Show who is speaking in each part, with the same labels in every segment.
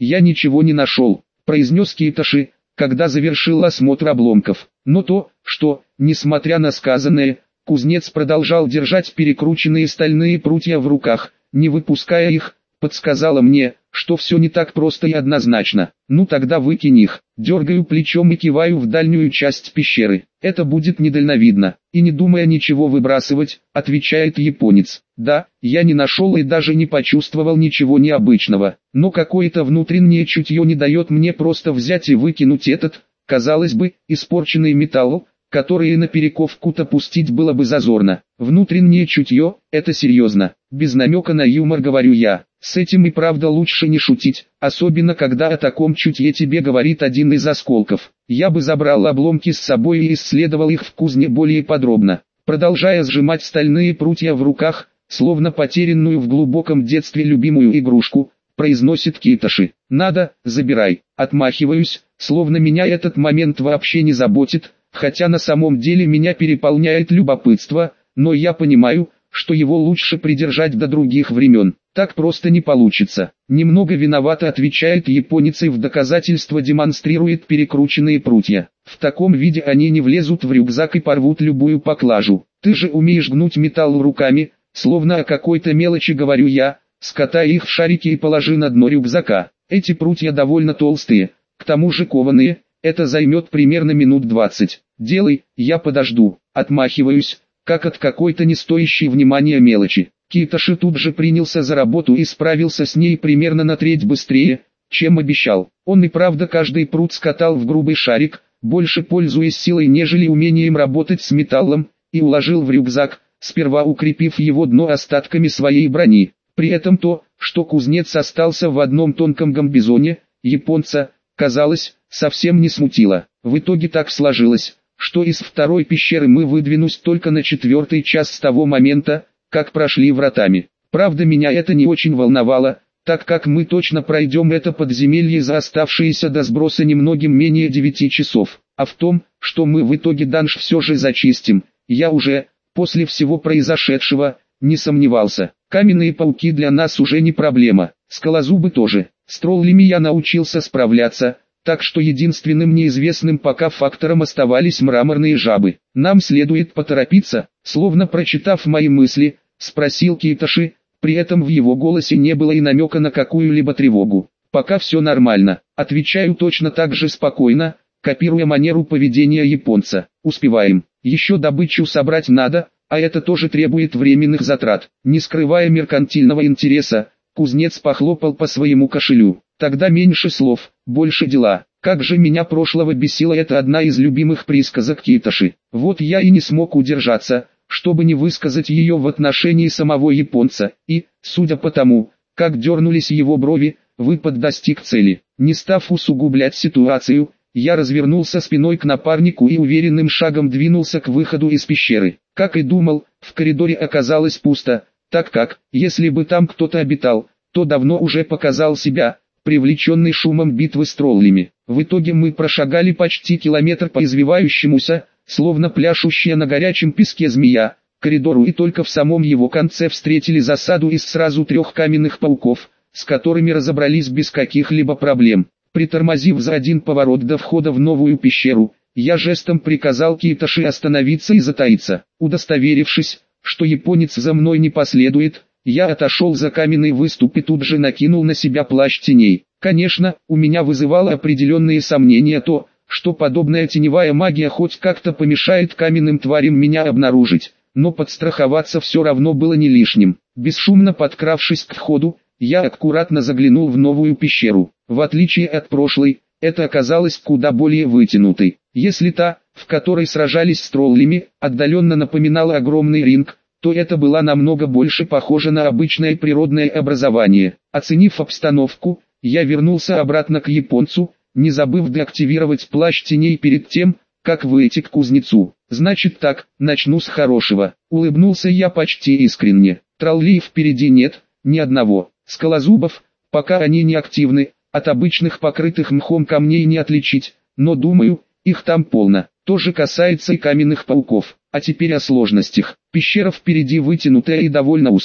Speaker 1: я ничего не нашел», — произнес Китоши, когда завершил осмотр обломков. Но то, что, несмотря на сказанное, кузнец продолжал держать перекрученные стальные прутья в руках, не выпуская их, подсказало мне, что все не так просто и однозначно. «Ну тогда выкинь их». Дергаю плечом и киваю в дальнюю часть пещеры. «Это будет недальновидно». «И не думая ничего выбрасывать», отвечает японец. «Да, я не нашел и даже не почувствовал ничего необычного, но какое-то внутреннее чутье не дает мне просто взять и выкинуть этот, казалось бы, испорченный металл, который и на перековку-то пустить было бы зазорно. Внутреннее чутье – это серьезно. Без намека на юмор говорю я. С этим и правда лучше не шутить, особенно когда о таком чутье тебе говорит один из осколков. Я бы забрал обломки с собой и исследовал их в кузне более подробно. Продолжая сжимать стальные прутья в руках, словно потерянную в глубоком детстве любимую игрушку, произносит Китоши. «Надо, забирай». Отмахиваюсь, словно меня этот момент вообще не заботит, хотя на самом деле меня переполняет любопытство, но я понимаю, что его лучше придержать до других времен. Так просто не получится. Немного виновато отвечает японец и в доказательство демонстрирует перекрученные прутья. В таком виде они не влезут в рюкзак и порвут любую поклажу. «Ты же умеешь гнуть металл руками», словно о какой-то мелочи говорю я, скатай их в шарики и положи на дно рюкзака. Эти прутья довольно толстые, к тому же кованые, это займет примерно минут 20. «Делай, я подожду», отмахиваюсь, как от какой-то не стоящей внимания мелочи. Китоши тут же принялся за работу и справился с ней примерно на треть быстрее, чем обещал. Он и правда каждый прут скатал в грубый шарик, больше пользуясь силой нежели умением работать с металлом, и уложил в рюкзак, сперва укрепив его дно остатками своей брони. При этом то, что кузнец остался в одном тонком гамбизоне, японца, казалось, совсем не смутило. В итоге так сложилось, что из второй пещеры мы выдвинулись только на 4-й час с того момента, как прошли вратами. Правда, меня это не очень волновало, так как мы точно пройдем это подземелье за оставшиеся до сброса немногим менее 9 часов. А в том, что мы в итоге данж все же зачистим, я уже, после всего произошедшего, не сомневался. Каменные пауки для нас уже не проблема, скалозубы тоже. С троллями я научился справляться, так что единственным неизвестным пока фактором оставались мраморные жабы. «Нам следует поторопиться», словно прочитав мои мысли, спросил Китоши, при этом в его голосе не было и намека на какую-либо тревогу. «Пока все нормально», отвечаю точно так же спокойно, копируя манеру поведения японца. «Успеваем, еще добычу собрать надо, а это тоже требует временных затрат». Не скрывая меркантильного интереса, кузнец похлопал по своему кошелю. «Тогда меньше слов, больше дела». Как же меня прошлого бесила эта одна из любимых присказок Китоши. Вот я и не смог удержаться, чтобы не высказать ее в отношении самого японца, и, судя по тому, как дернулись его брови, выпад достиг цели. Не став усугублять ситуацию, я развернулся спиной к напарнику и уверенным шагом двинулся к выходу из пещеры. Как и думал, в коридоре оказалось пусто, так как, если бы там кто-то обитал, то давно уже показал себя, привлеченный шумом битвы с троллями. В итоге мы прошагали почти километр по извивающемуся, словно пляшущая на горячем песке змея, коридору, и только в самом его конце встретили засаду из сразу 3 каменных пауков, с которыми разобрались без каких-либо проблем. Притормозив за один поворот до входа в новую пещеру, я жестом приказал Китоши остановиться и затаиться. Удостоверившись, что японец за мной не последует, я отошел за каменный выступ и тут же накинул на себя плащ теней. Конечно, у меня вызывало определенные сомнения то, что подобная теневая магия хоть как-то помешает каменным тварям меня обнаружить, но подстраховаться все равно было не лишним. Бесшумно подкравшись к входу, я аккуратно заглянул в новую пещеру. В отличие от прошлой, это оказалось куда более вытянутой. Если та, в которой сражались с троллями, отдаленно напоминала огромный ринг, то это была намного больше похожа на обычное природное образование. Оценив обстановку, я вернулся обратно к японцу, не забыв деактивировать плащ теней перед тем, как выйти к кузнецу. «Значит так, начну с хорошего», — улыбнулся я почти искренне. «Троллей впереди нет, ни одного. Скалозубов, пока они не активны, от обычных покрытых мхом камней не отличить, но думаю, их там полно. То же касается и каменных пауков. А теперь о сложностях. Пещера впереди вытянутая и довольно узкая.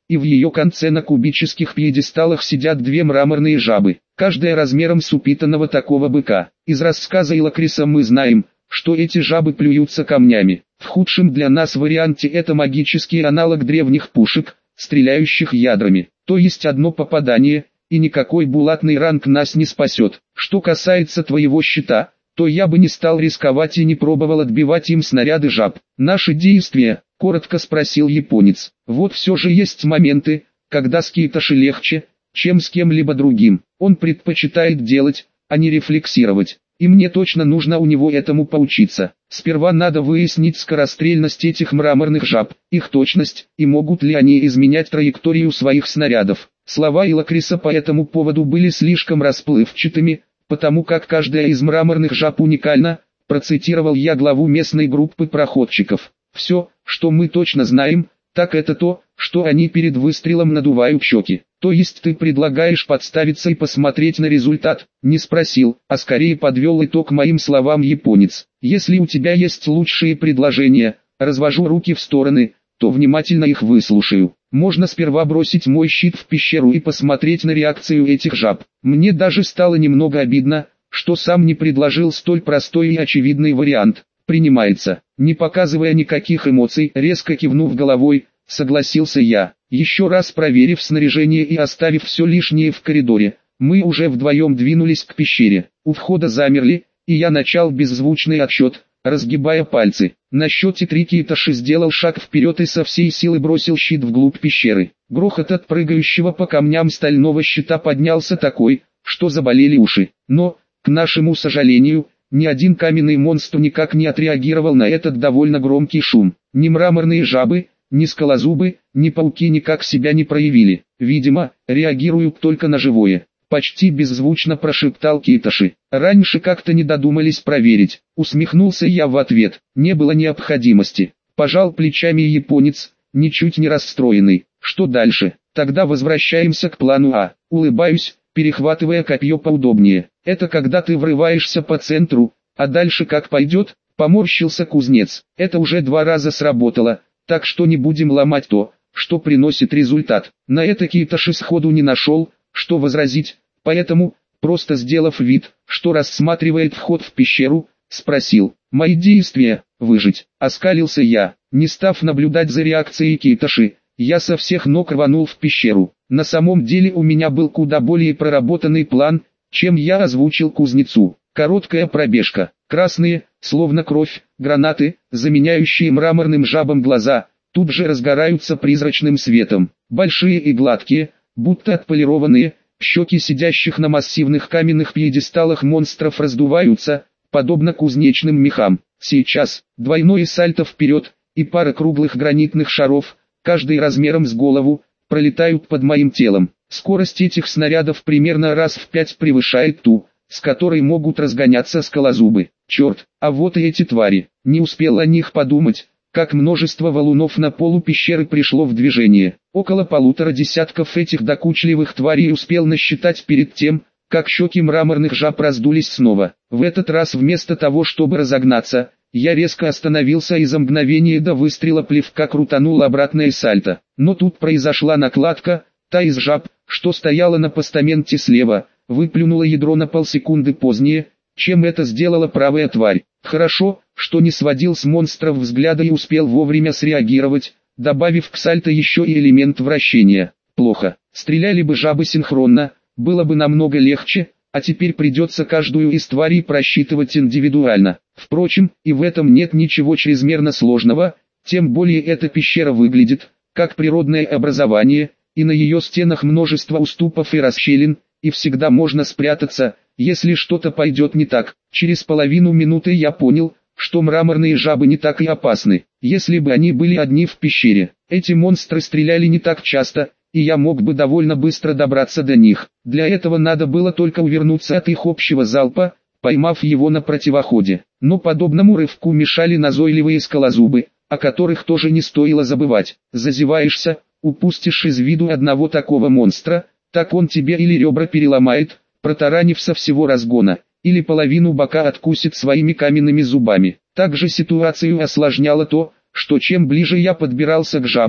Speaker 1: и в ее конце на кубических пьедесталах сидят две мраморные жабы, каждая размером с упитанного такого быка. Из рассказа Илакриса мы знаем, что эти жабы плюются камнями. В худшем для нас варианте это магический аналог древних пушек, стреляющих ядрами. То есть одно попадание, и никакой булатный ранг нас не спасет. Что касается твоего щита, то я бы не стал рисковать и не пробовал отбивать им снаряды жаб. Наши действия, коротко спросил японец. Вот все же есть моменты, когда с Кейтоши легче, чем с кем-либо другим. Он предпочитает делать, а не рефлексировать. И мне точно нужно у него этому поучиться. Сперва надо выяснить скорострельность этих мраморных жаб, их точность, и могут ли они изменять траекторию своих снарядов. Слова Илакриса по этому поводу были слишком расплывчатыми, потому как каждая из мраморных жаб уникальна, процитировал я главу местной группы проходчиков. Все, что мы точно знаем, так это то, что они перед выстрелом надувают щеки. То есть ты предлагаешь подставиться и посмотреть на результат? Не спросил, а скорее подвел итог моим словам японец. Если у тебя есть лучшие предложения, развожу руки в стороны, то внимательно их выслушаю. Можно сперва бросить мой щит в пещеру и посмотреть на реакцию этих жаб. Мне даже стало немного обидно, что сам не предложил столь простой и очевидный вариант. Принимается. Не показывая никаких эмоций, резко кивнув головой, согласился я. Еще раз проверив снаряжение и оставив все лишнее в коридоре, мы уже вдвоем двинулись к пещере. У входа замерли, и я начал беззвучный отсчет, разгибая пальцы. На счете 3 Кейтоши сделал шаг вперед и со всей силы бросил щит вглубь пещеры. Грохот от прыгающего по камням стального щита поднялся такой, что заболели уши. Но, к нашему сожалению, ни один каменный монстр никак не отреагировал на этот довольно громкий шум. Ни мраморные жабы, ни скалозубы, ни пауки никак себя не проявили. Видимо, реагируют только на живое. Почти беззвучно прошептал Кейтоши. Раньше как-то не додумались проверить. Усмехнулся я в ответ. Не было необходимости. Пожал плечами японец, ничуть не расстроенный. Что дальше? Тогда возвращаемся к плану А. Улыбаюсь, перехватывая копье поудобнее. Это когда ты врываешься по центру, а дальше как пойдет? Поморщился кузнец. Это уже 2 раза сработало, так что не будем ломать то, что приносит результат. На это Кейтоши сходу не нашел, что возразить, поэтому, просто сделав вид, что рассматривает вход в пещеру, спросил: «Мои действия, выжить?» Оскалился я, не став наблюдать за реакцией Кейтоши. Я со всех ног рванул в пещеру. На самом деле у меня был куда более проработанный план, чем я озвучил кузнецу. Короткая пробежка, красные, словно кровь, гранаты, заменяющие мраморным жабам глаза, тут же разгораются призрачным светом. Большие и гладкие, будто отполированные, щеки сидящих на массивных каменных пьедесталах монстров раздуваются, подобно кузнечным мехам. Сейчас, двойное сальто вперед, и пара круглых гранитных шаров, каждый размером с голову, пролетают под моим телом. Скорость этих снарядов примерно раз в 5 превышает ту, с которой могут разгоняться скалозубы. Черт, а вот и эти твари. Не успел о них подумать, как множество валунов на полу пещеры пришло в движение. Около 1,5 десятков этих докучливых тварей успел насчитать перед тем, как щеки мраморных жаб раздулись снова. В этот раз вместо того, чтобы разогнаться, я резко остановился и за мгновение до выстрела плевка крутанул обратное сальто. Но тут произошла накладка, та из жаб, что стояла на постаменте слева, выплюнула ядро на полсекунды позднее, чем это сделала правая тварь. Хорошо, что не сводил с монстров взгляда и успел вовремя среагировать, добавив к сальто еще и элемент вращения. Плохо, стреляли бы жабы синхронно, было бы намного легче, а теперь придется каждую из тварей просчитывать индивидуально. Впрочем, и в этом нет ничего чрезмерно сложного, тем более эта пещера выглядит, как природное образование, и на ее стенах множество уступов и расщелин, и всегда можно спрятаться, если что-то пойдет не так. Через половину минуты я понял, что мраморные жабы не так и опасны. Если бы они были одни в пещере, эти монстры стреляли не так часто, и я мог бы довольно быстро добраться до них. Для этого надо было только увернуться от их общего залпа, поймав его на противоходе. Но подобному рывку мешали назойливые скалозубы, о которых тоже не стоило забывать. Зазеваешься, упустишь из виду одного такого монстра, так он тебе или ребра переломает, протаранив со всего разгона, или половину бока откусит своими каменными зубами. Также ситуацию осложняло то, что чем ближе я подбирался к жабам,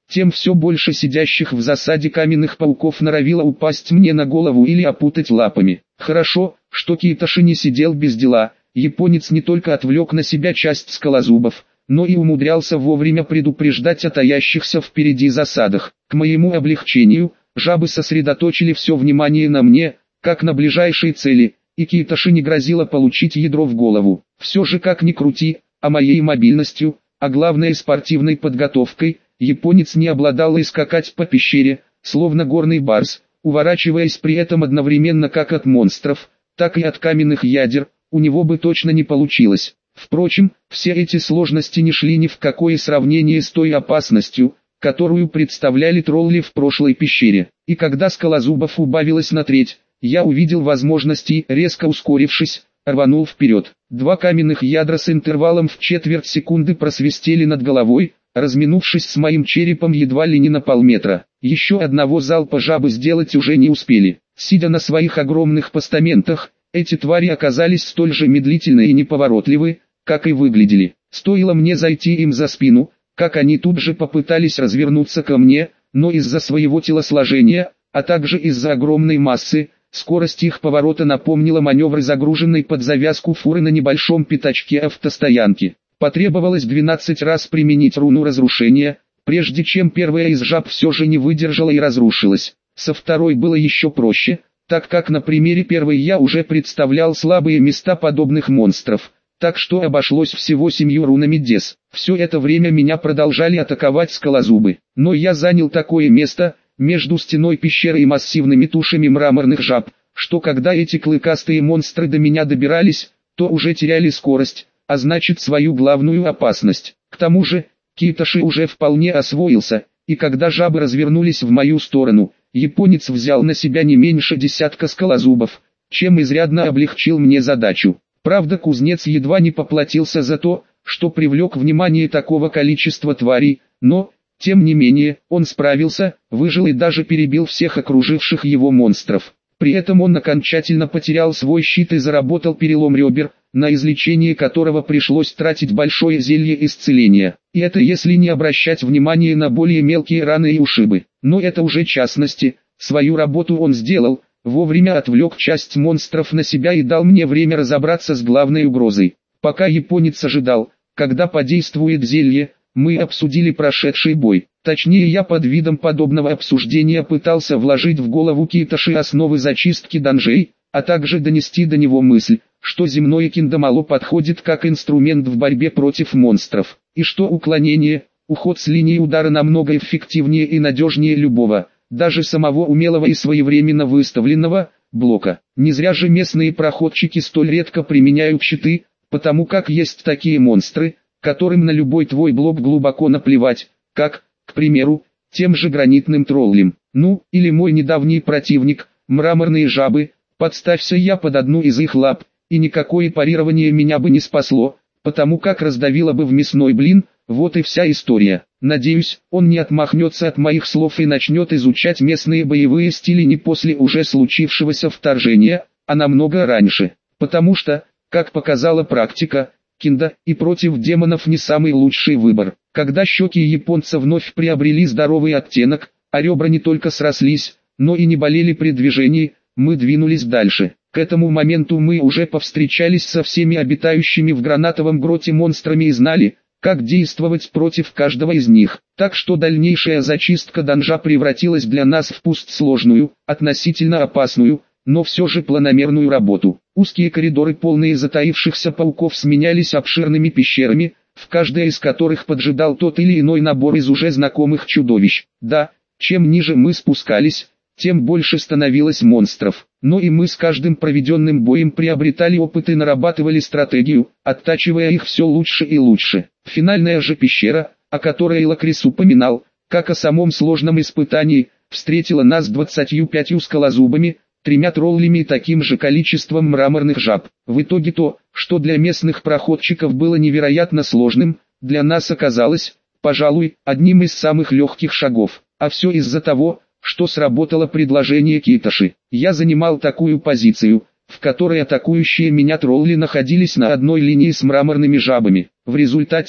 Speaker 1: тем все больше сидящих в засаде каменных пауков норовило упасть мне на голову или опутать лапами. Хорошо, что Китоши не сидел без дела. Японец не только отвлек на себя часть скалозубов, но и умудрялся вовремя предупреждать о таящихся впереди засадах. К моему облегчению, жабы сосредоточили все внимание на мне, как на ближайшей цели, и Китоши не грозило получить ядро в голову. Все же как ни крути, а моей мобильностью, а главное спортивной подготовкой, японец не обладал и скакать по пещере, словно горный барс, уворачиваясь при этом одновременно как от монстров, так и от каменных ядер, у него бы точно не получилось. Впрочем, все эти сложности не шли ни в какое сравнение с той опасностью, которую представляли тролли в прошлой пещере. И когда скалозубов убавилось на треть, я увидел возможность и, резко ускорившись, рванул вперед. Два каменных ядра с интервалом в четверть секунды просвистели над головой, разминувшись с моим черепом едва ли не на полметра. Еще одного залпа жабы сделать уже не успели. Сидя на своих огромных постаментах, эти твари оказались столь же медлительны и неповоротливы, как и выглядели. Стоило мне зайти им за спину, как они тут же попытались развернуться ко мне, но из-за своего телосложения, а также из-за огромной массы, скорость их поворота напомнила маневры загруженной под завязку фуры на небольшом пятачке автостоянки. Потребовалось 12 раз применить руну разрушения, прежде чем первая из жаб все же не выдержала и разрушилась. Со второй было еще проще, так как на примере первой я уже представлял слабые места подобных монстров, так что обошлось всего 7 рунами Дес. Все это время меня продолжали атаковать скалозубы, но я занял такое место, между стеной пещеры и массивными тушами мраморных жаб, что когда эти клыкастые монстры до меня добирались, то уже теряли скорость, а значит свою главную опасность. К тому же, Китоши уже вполне освоился, и когда жабы развернулись в мою сторону, японец взял на себя не меньше десятка скалозубов, чем изрядно облегчил мне задачу. Правда, кузнец едва не поплатился за то, что привлек внимание такого количества тварей, но, тем не менее, он справился, выжил и даже перебил всех окруживших его монстров. При этом он окончательно потерял свой щит и заработал перелом ребер, на излечение которого пришлось тратить большое зелье исцеления. И это если не обращать внимания на более мелкие раны и ушибы. Но это уже частности, свою работу он сделал, вовремя отвлек часть монстров на себя и дал мне время разобраться с главной угрозой. Пока японец ожидал, когда подействует зелье, мы обсудили прошедший бой. Точнее, я под видом подобного обсуждения пытался вложить в голову Китоши основы зачистки данжей, а также донести до него мысль, что земное киндо мало подходит как инструмент в борьбе против монстров, и что уклонение, уход с линии удара намного эффективнее и надежнее любого, даже самого умелого и своевременно выставленного, блока. Не зря же местные проходчики столь редко применяют щиты, потому как есть такие монстры, которым на любой твой блок глубоко наплевать, как, к примеру, тем же гранитным троллям. Ну, или мой недавний противник, мраморные жабы, подставься я под одну из их лап, и никакое парирование меня бы не спасло, потому как раздавило бы в мясной блин, вот и вся история. Надеюсь, он не отмахнется от моих слов и начнет изучать местные боевые стили не после уже случившегося вторжения, а намного раньше, потому что, как показала практика, киндо и против демонов не самый лучший выбор. Когда щеки японца вновь приобрели здоровый оттенок, а ребра не только срослись, но и не болели при движении, мы двинулись дальше. К этому моменту мы уже повстречались со всеми обитающими в гранатовом гроте монстрами и знали, как действовать против каждого из них. Так что дальнейшая зачистка данжа превратилась для нас в пусть сложную, относительно опасную, но все же планомерную работу. Узкие коридоры, полные затаившихся пауков, сменялись обширными пещерами, в каждой из которых поджидал тот или иной набор из уже знакомых чудовищ. Да, чем ниже мы спускались, тем больше становилось монстров. Но и мы с каждым проведенным боем приобретали опыт и нарабатывали стратегию, оттачивая их все лучше и лучше. Финальная же пещера, о которой Лакрис упоминал, как о самом сложном испытании, встретила нас 25 скалозубами, 3 троллями и таким же количеством мраморных жаб. В итоге то, что для местных проходчиков было невероятно сложным, для нас оказалось, пожалуй, одним из самых легких шагов. А все из-за того, что сработало предложение Китоши. Я занимал такую позицию, в которой атакующие меня тролли находились на одной линии с мраморными жабами. В результате,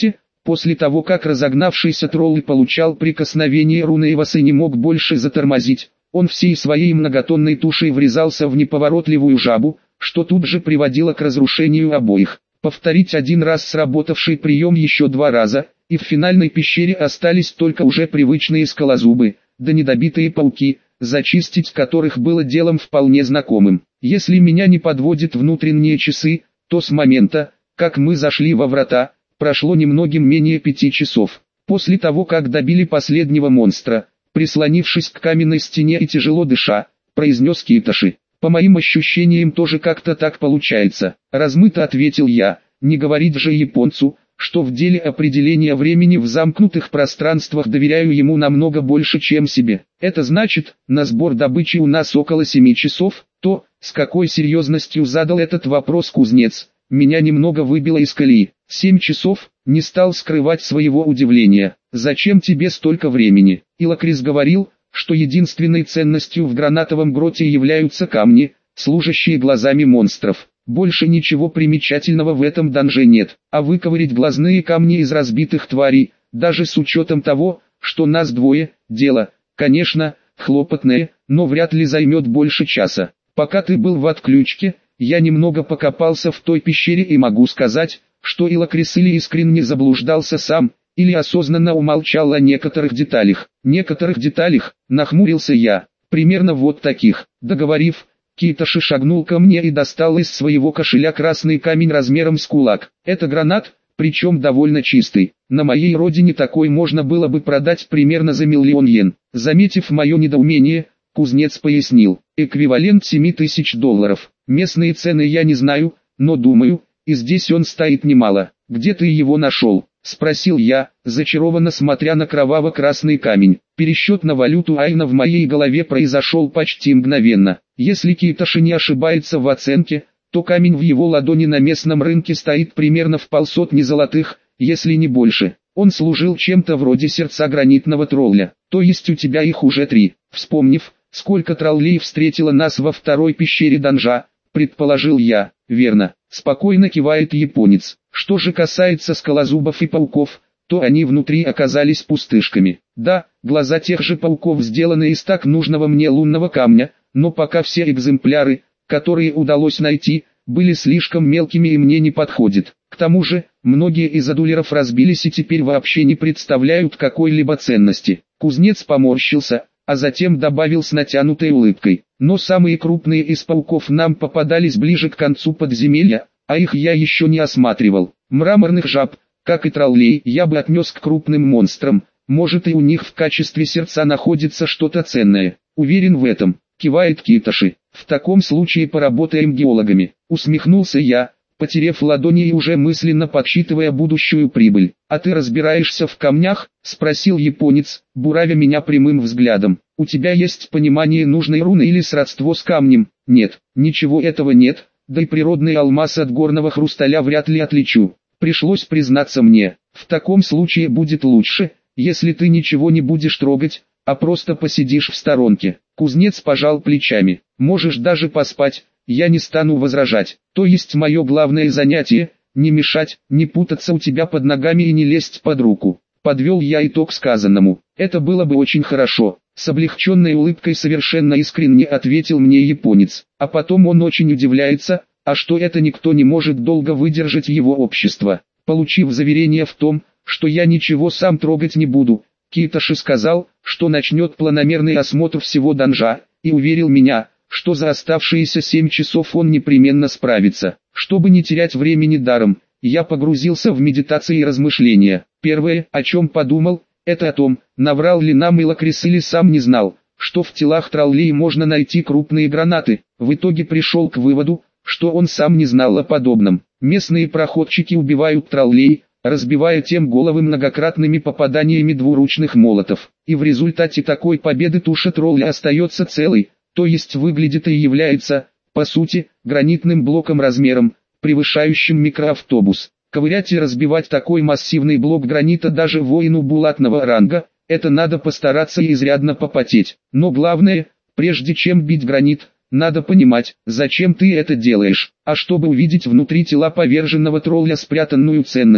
Speaker 1: После того как разогнавшийся тролль получал прикосновение руны Эвоса и не мог больше затормозить, он всей своей многотонной тушей врезался в неповоротливую жабу, что тут же приводило к разрушению обоих. Повторить один раз сработавший прием еще 2 раза, и в финальной пещере остались только уже привычные скалозубы, да недобитые пауки, зачистить которых было делом вполне знакомым. Если меня не подводят внутренние часы, то с момента, как мы зашли во врата, прошло немногим менее 5 часов. После того как добили последнего монстра, прислонившись к каменной стене и тяжело дыша, произнес Китоши. По моим ощущениям тоже как-то так получается, размыто ответил я, не говорить же японцу, что в деле определения времени в замкнутых пространствах доверяю ему намного больше, чем себе. Это значит, на сбор добычи у нас около 7 часов, то, с какой серьезностью задал этот вопрос кузнец, меня немного выбило из колеи. 7 часов, не стал скрывать своего удивления. Зачем тебе столько времени? Илакрис говорил, что единственной ценностью в гранатовом гроте являются камни, служащие глазами монстров. Больше ничего примечательного в этом данже нет, а выковырять глазные камни из разбитых тварей, даже с учетом того, что нас двое, дело, конечно, хлопотное, но вряд ли займет больше часа. Пока ты был в отключке, я немного покопался в той пещере и могу сказать, что Илакрис или искренне заблуждался сам, или осознанно умолчал о некоторых деталях. Некоторых деталях, нахмурился я, примерно вот таких. Договорив, Китоши шагнул ко мне и достал из своего кошеля красный камень размером с кулак. Это гранат, причем довольно чистый. На моей родине такой можно было бы продать примерно за 1 000 000 йен. Заметив мое недоумение, кузнец пояснил, эквивалент $7000. Местные цены я не знаю, но думаю, и здесь он стоит немало. Где ты его нашел? Спросил я, зачарованно смотря на кроваво-красный камень. Пересчет на валюту айна в моей голове произошел почти мгновенно. Если Китоши не ошибается в оценке, то камень в его ладони на местном рынке стоит примерно в 500 золотых, если не больше. Он служил чем-то вроде сердца гранитного тролля, то есть у тебя их уже 3. Вспомнив, сколько троллей встретило нас во второй пещере данжа, предположил я. Верно, спокойно кивает японец. Что же касается скалозубов и пауков, то они внутри оказались пустышками. Да, глаза тех же пауков сделаны из так нужного мне лунного камня, но пока все экземпляры, которые удалось найти, были слишком мелкими и мне не подходят. К тому же, многие из адулеров разбились и теперь вообще не представляют какой-либо ценности. Кузнец поморщился, а затем добавил с натянутой улыбкой. Но самые крупные из пауков нам попадались ближе к концу подземелья, а их я еще не осматривал. Мраморных жаб, как и троллей, я бы отнес к крупным монстрам, может и у них в качестве сердца находится что-то ценное. Уверен в этом, кивает Китоши. В таком случае поработаем геологами. Усмехнулся я, потерев ладони и уже мысленно подсчитывая будущую прибыль. А ты разбираешься в камнях? Спросил японец, буравя меня прямым взглядом. У тебя есть понимание нужной руны или сродство с камнем? Нет, ничего этого нет. Да и природный алмаз от горного хрусталя вряд ли отличу. Пришлось признаться мне. В таком случае будет лучше, если ты ничего не будешь трогать, а просто посидишь в сторонке. Кузнец пожал плечами. Можешь даже поспать, я не стану возражать. То есть мое главное занятие, не мешать, не путаться у тебя под ногами и не лезть под руку. Подвел я итог сказанному. Это было бы очень хорошо. С облегченной улыбкой совершенно искренне ответил мне японец. А потом он очень удивляется, а что это никто не может долго выдержать его общество. Получив заверение в том, что я ничего сам трогать не буду, Китоши сказал, что начнет планомерный осмотр всего данжа, и уверил меня, что за оставшиеся 7 часов он непременно справится. Чтобы не терять времени даром, я погрузился в медитации и размышления. Первое, о чем подумал, это о том, наврал ли нам Илакрис или сам не знал, что в телах троллей можно найти крупные гранаты. В итоге пришел к выводу, что он сам не знал о подобном. Местные проходчики убивают троллей, разбивая тем головы многократными попаданиями двуручных молотов. И в результате такой победы туша тролля остается целой, то есть выглядит и является, по сути, гранитным блоком размером, превышающим микроавтобус. Ковырять и разбивать такой массивный блок гранита даже воину булатного ранга, это надо постараться и изрядно попотеть. Но главное, прежде чем бить гранит, надо понимать, зачем ты это делаешь. А чтобы увидеть внутри тела поверженного тролля спрятанную ценность,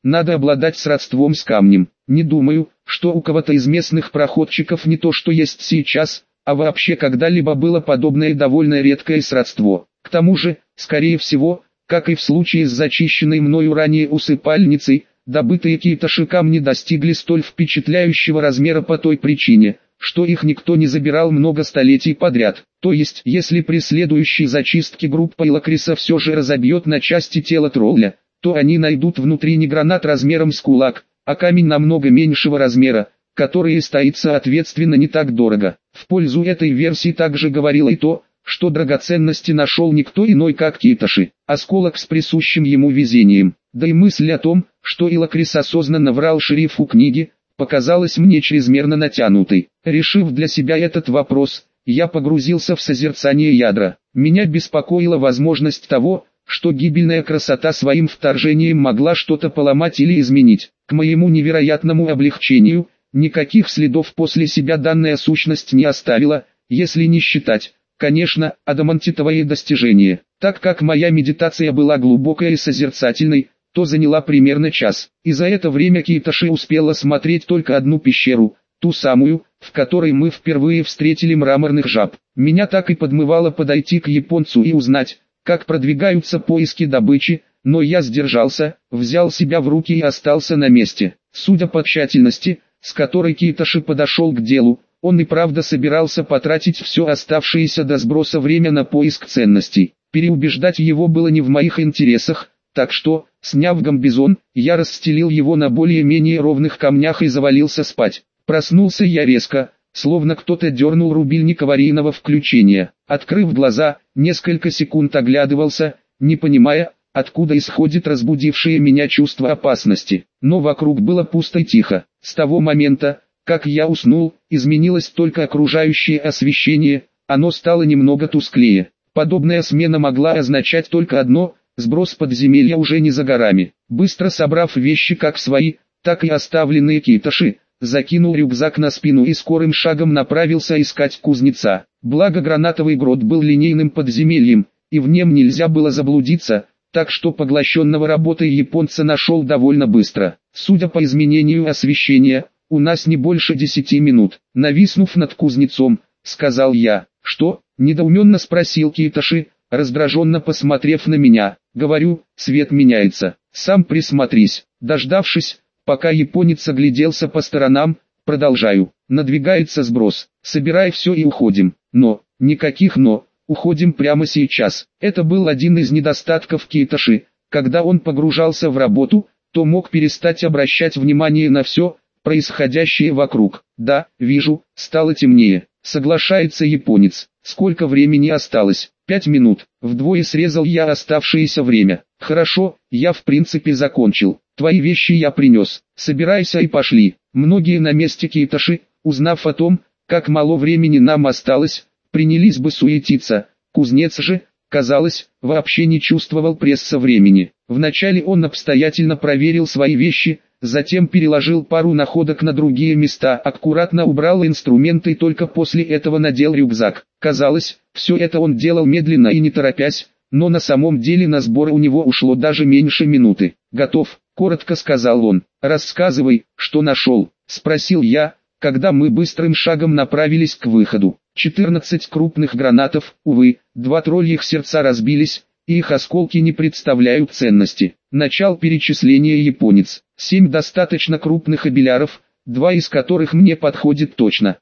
Speaker 1: надо обладать сродством с камнем. Не думаю, что у кого-то из местных проходчиков не то что есть сейчас, а вообще когда-либо было подобное довольно редкое сродство. К тому же, скорее всего, как и в случае с зачищенной мною ранее усыпальницей, добытые китоши камни достигли столь впечатляющего размера по той причине, что их никто не забирал много столетий подряд. То есть, если при следующей зачистке группа Илакриса все же разобьет на части тело тролля, то они найдут внутри не гранат размером с кулак, а камень намного меньшего размера, который стоит соответственно не так дорого. В пользу этой версии также говорило и то, что драгоценности нашел никто иной как Китоши, осколок с присущим ему везением. Да и мысль о том, что Илакрис осознанно врал шерифу книги, показалась мне чрезмерно натянутой. Решив для себя этот вопрос, я погрузился в созерцание ядра. Меня беспокоила возможность того, что гибельная красота своим вторжением могла что-то поломать или изменить. К моему невероятному облегчению, никаких следов после себя данная сущность не оставила, если не считать, конечно, адамантитовое достижение. Так как моя медитация была глубокой и созерцательной, то заняла примерно час. И за это время Китоши успел осмотреть только одну пещеру, ту самую, в которой мы впервые встретили мраморных жаб. Меня так и подмывало подойти к японцу и узнать, как продвигаются поиски добычи, но я сдержался, взял себя в руки и остался на месте. Судя по тщательности, с которой Китоши подошел к делу, он и правда собирался потратить все оставшееся до сброса время на поиск ценностей. Переубеждать его было не в моих интересах, так что, сняв гамбизон, я расстелил его на более-менее ровных камнях и завалился спать. Проснулся я резко, словно кто-то дернул рубильник аварийного включения. Открыв глаза, несколько секунд оглядывался, не понимая, откуда исходит разбудившее меня чувство опасности. Но вокруг было пусто и тихо. С того момента, как я уснул, изменилось только окружающее освещение, оно стало немного тусклее. Подобная смена могла означать только одно: сброс подземелья уже не за горами. Быстро собрав вещи как свои, так и оставленные Китоши, закинул рюкзак на спину и скорым шагом направился искать кузнеца. Благо гранатовый грот был линейным подземельем, и в нем нельзя было заблудиться, так что поглощенного работой японца нашел довольно быстро. Судя по изменению освещения, у нас не больше 10 минут. Нависнув над кузнецом, сказал я. «Что?» – недоуменно спросил Китоши, раздраженно посмотрев на меня. Говорю, свет меняется. Сам присмотрись. Дождавшись, пока японец огляделся по сторонам, продолжаю. Надвигается сброс. Собирай все и уходим. Но, никаких «но». Уходим прямо сейчас. Это был один из недостатков Китоши. Когда он погружался в работу, то мог перестать обращать внимание на все, происходящее вокруг. Да, вижу, стало темнее. Соглашается японец. Сколько времени осталось? 5 минут. Вдвое срезал я оставшееся время. Хорошо, я в принципе закончил. Твои вещи я принес. Собирайся и пошли. Многие на месте Китоши, узнав о том, как мало времени нам осталось, принялись бы суетиться. Кузнец же, казалось, вообще не чувствовал пресса времени. Вначале он обстоятельно проверил свои вещи, затем переложил пару находок на другие места, аккуратно убрал инструменты и только после этого надел рюкзак. Казалось, все это он делал медленно и не торопясь, но на самом деле на сбор у него ушло даже меньше минуты. «Готов», — коротко сказал он. «Рассказывай, что нашел», — спросил я, когда мы быстрым шагом направились к выходу. 14 крупных гранатов, увы, 2 тролльих сердца разбились, и их осколки не представляют ценности. Начал перечисления японец. 7 достаточно крупных абеляров, 2 из которых мне подходит точно.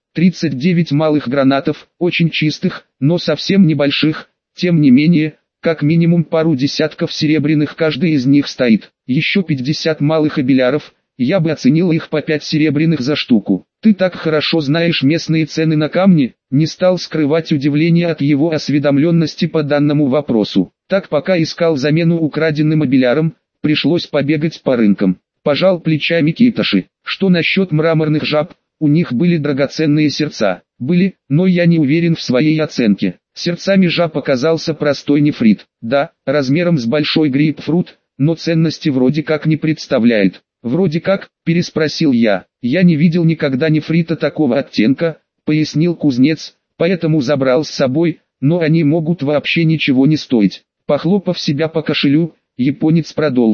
Speaker 1: 39 малых гранатов, очень чистых, но совсем небольших, тем не менее, как минимум пару десятков серебряных каждый из них стоит. Еще 50 малых абеляров, я бы оценил их по 5 серебряных за штуку. Ты так хорошо знаешь местные цены на камни, не стал скрывать удивление от его осведомленности по данному вопросу. Так пока искал замену украденным абелярам, пришлось побегать по рынкам. Пожал плечами Китоши. Что насчет мраморных жаб? У них были драгоценные сердца. Были, но я не уверен в своей оценке. Сердцами жаб оказался простой нефрит. Да, размером с большой грейпфрут, но ценности вроде как не представляет. «Вроде как?» – переспросил я. «Я не видел никогда нефрита такого оттенка», – пояснил кузнец, «поэтому забрал с собой, но они могут вообще ничего не стоить». Похлопав себя по кошелю, японец продолжил.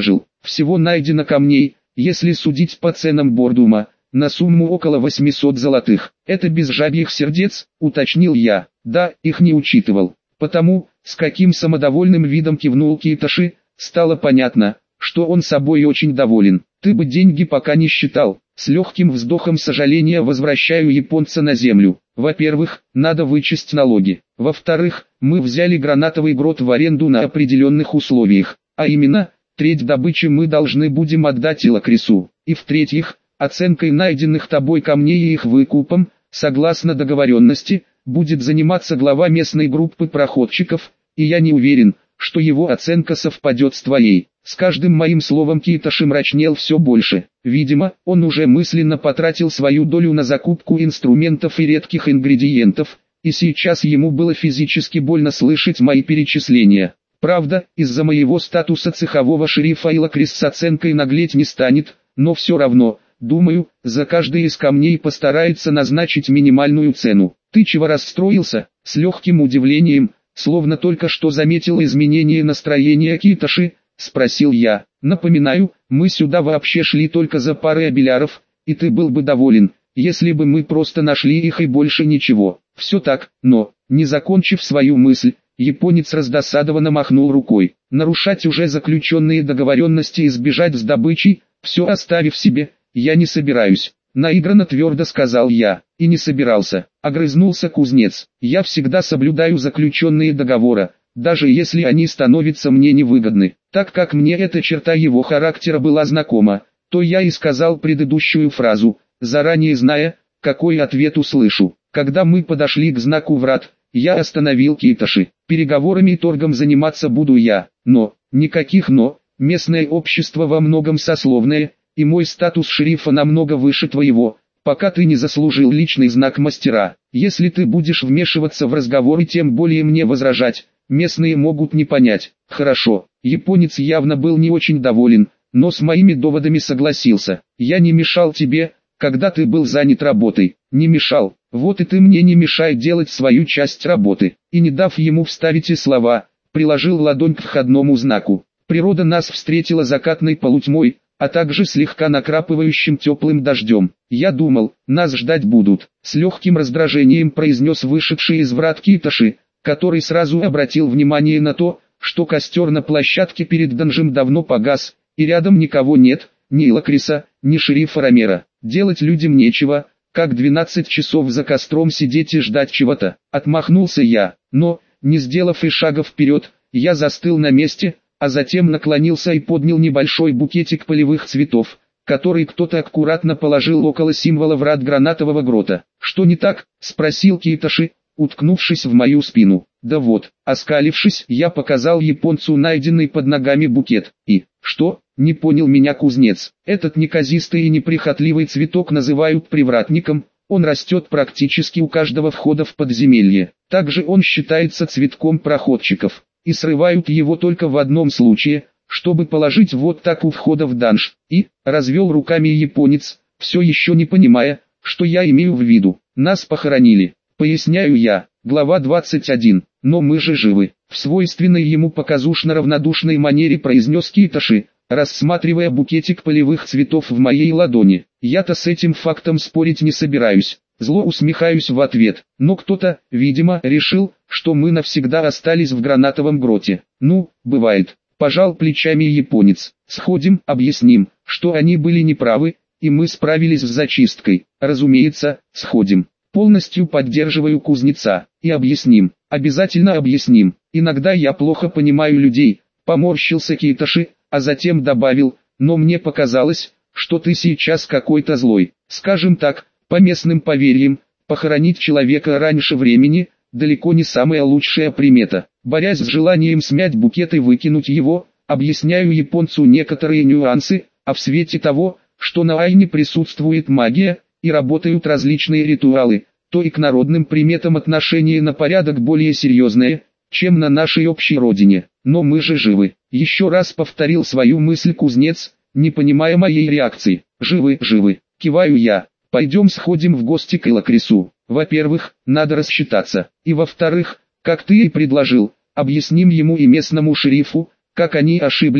Speaker 1: Всего найдено камней, если судить по ценам Бордума, на сумму около 800 золотых. Это без жабьих сердец, уточнил я. Да, их не учитывал. Потому, с каким самодовольным видом кивнул Китоши, стало понятно, что он собой очень доволен. Ты бы деньги пока не считал. С легким вздохом сожаления возвращаю японца на землю. Во-первых, надо вычесть налоги. Во-вторых, мы взяли гранатовый грот в аренду на определенных условиях. А именно, треть добычи мы должны будем отдать Илакрису. И в-третьих, оценкой найденных тобой камней и их выкупом, согласно договоренности, будет заниматься глава местной группы проходчиков, и я не уверен, что его оценка совпадет с твоей. С каждым моим словом Китоши мрачнел все больше. Видимо, он уже мысленно потратил свою долю на закупку инструментов и редких ингредиентов, и сейчас ему было физически больно слышать мои перечисления. Правда, из-за моего статуса цехового шерифа Илакрис с оценкой наглеть не станет, но все равно, думаю, за каждый из камней постарается назначить минимальную цену. Ты чего расстроился? С легким удивлением, словно только что заметил изменение настроения Китоши, спросил я. Напоминаю, мы сюда вообще шли только за парой абеляров, и ты был бы доволен, если бы мы просто нашли их и больше ничего. Все так, но, не закончив свою мысль, японец раздосадованно махнул рукой. Нарушать уже заключенные договоренности и сбежать с добычей, все оставив себе, я не собираюсь. Наигранно твердо сказал я, и не собирался, огрызнулся кузнец. Я всегда соблюдаю заключенные договоры, даже если они становятся мне невыгодны. Так как мне эта черта его характера была знакома, то я и сказал предыдущую фразу, заранее зная, какой ответ услышу. Когда мы подошли к знаку врат, я остановил Китоши. Переговорами и торгом заниматься буду я, но, никаких но, местное общество во многом сословное, и мой статус шерифа намного выше твоего, пока ты не заслужил личный знак мастера. Если ты будешь вмешиваться в разговор и тем более мне возражать, местные могут не понять. Хорошо, японец явно был не очень доволен, но с моими доводами согласился. Я не мешал тебе, когда ты был занят работой. Не мешал, вот и ты мне не мешай делать свою часть работы. И не дав ему вставить и слова, приложил ладонь к входному знаку. Природа нас встретила закатной полутьмой, а также слегка накрапывающим теплым дождем. Я думал, нас ждать будут. С легким раздражением произнес вышедший из врат Китоши, который сразу обратил внимание на то, что костер на площадке перед данжем давно погас, и рядом никого нет, ни Илакриса, ни шерифа Ромера. Делать людям нечего, как 12 часов за костром сидеть и ждать чего-то. Отмахнулся я, но, не сделав и шага вперед, я застыл на месте, а затем наклонился и поднял небольшой букетик полевых цветов, который кто-то аккуратно положил около символа врат гранатового грота. «Что не так?» – спросил Китоши, уткнувшись в мою спину. «Да вот», оскалившись, я показал японцу найденный под ногами букет. «И, что?» – не понял меня кузнец. «Этот неказистый и неприхотливый цветок называют привратником, он растет практически у каждого входа в подземелье. Также он считается цветком проходчиков. И срывают его только в одном случае, чтобы положить вот так у входа в данж». И, развел руками японец, все еще не понимая, что я имею в виду. «Нас похоронили», поясняю я. Глава 21. «Но мы же живы», в свойственной ему показушно-равнодушной манере произнес Китоши, рассматривая букетик полевых цветов в моей ладони. Я-то с этим фактом спорить не собираюсь. Зло усмехаюсь в ответ, но кто-то, видимо, решил, что мы навсегда остались в гранатовом гроте. Ну, бывает. Пожал плечами японец. Сходим, объясним, что они были неправы, и мы справились с зачисткой. Разумеется, сходим. Полностью поддерживаю кузнеца. И объясним. Обязательно объясним. Иногда я плохо понимаю людей. Поморщился Китоши, а затем добавил, но мне показалось, что ты сейчас какой-то злой. Скажем так, по местным поверьям, похоронить человека раньше времени – далеко не самая лучшая примета. Борясь с желанием смять букет и выкинуть его, объясняю японцу некоторые нюансы, а в свете того, что на Айне присутствует магия, и работают различные ритуалы, то и к народным приметам отношение на порядок более серьезное, чем на нашей общей родине. Но мы же живы. Еще раз повторил свою мысль кузнец, не понимая моей реакции. Живы, живы, киваю я. Пойдем сходим в гости к Илакрису. Во-первых, надо рассчитаться. И во-вторых, как ты и предложил, объясним ему и местному шерифу, как они ошиблись,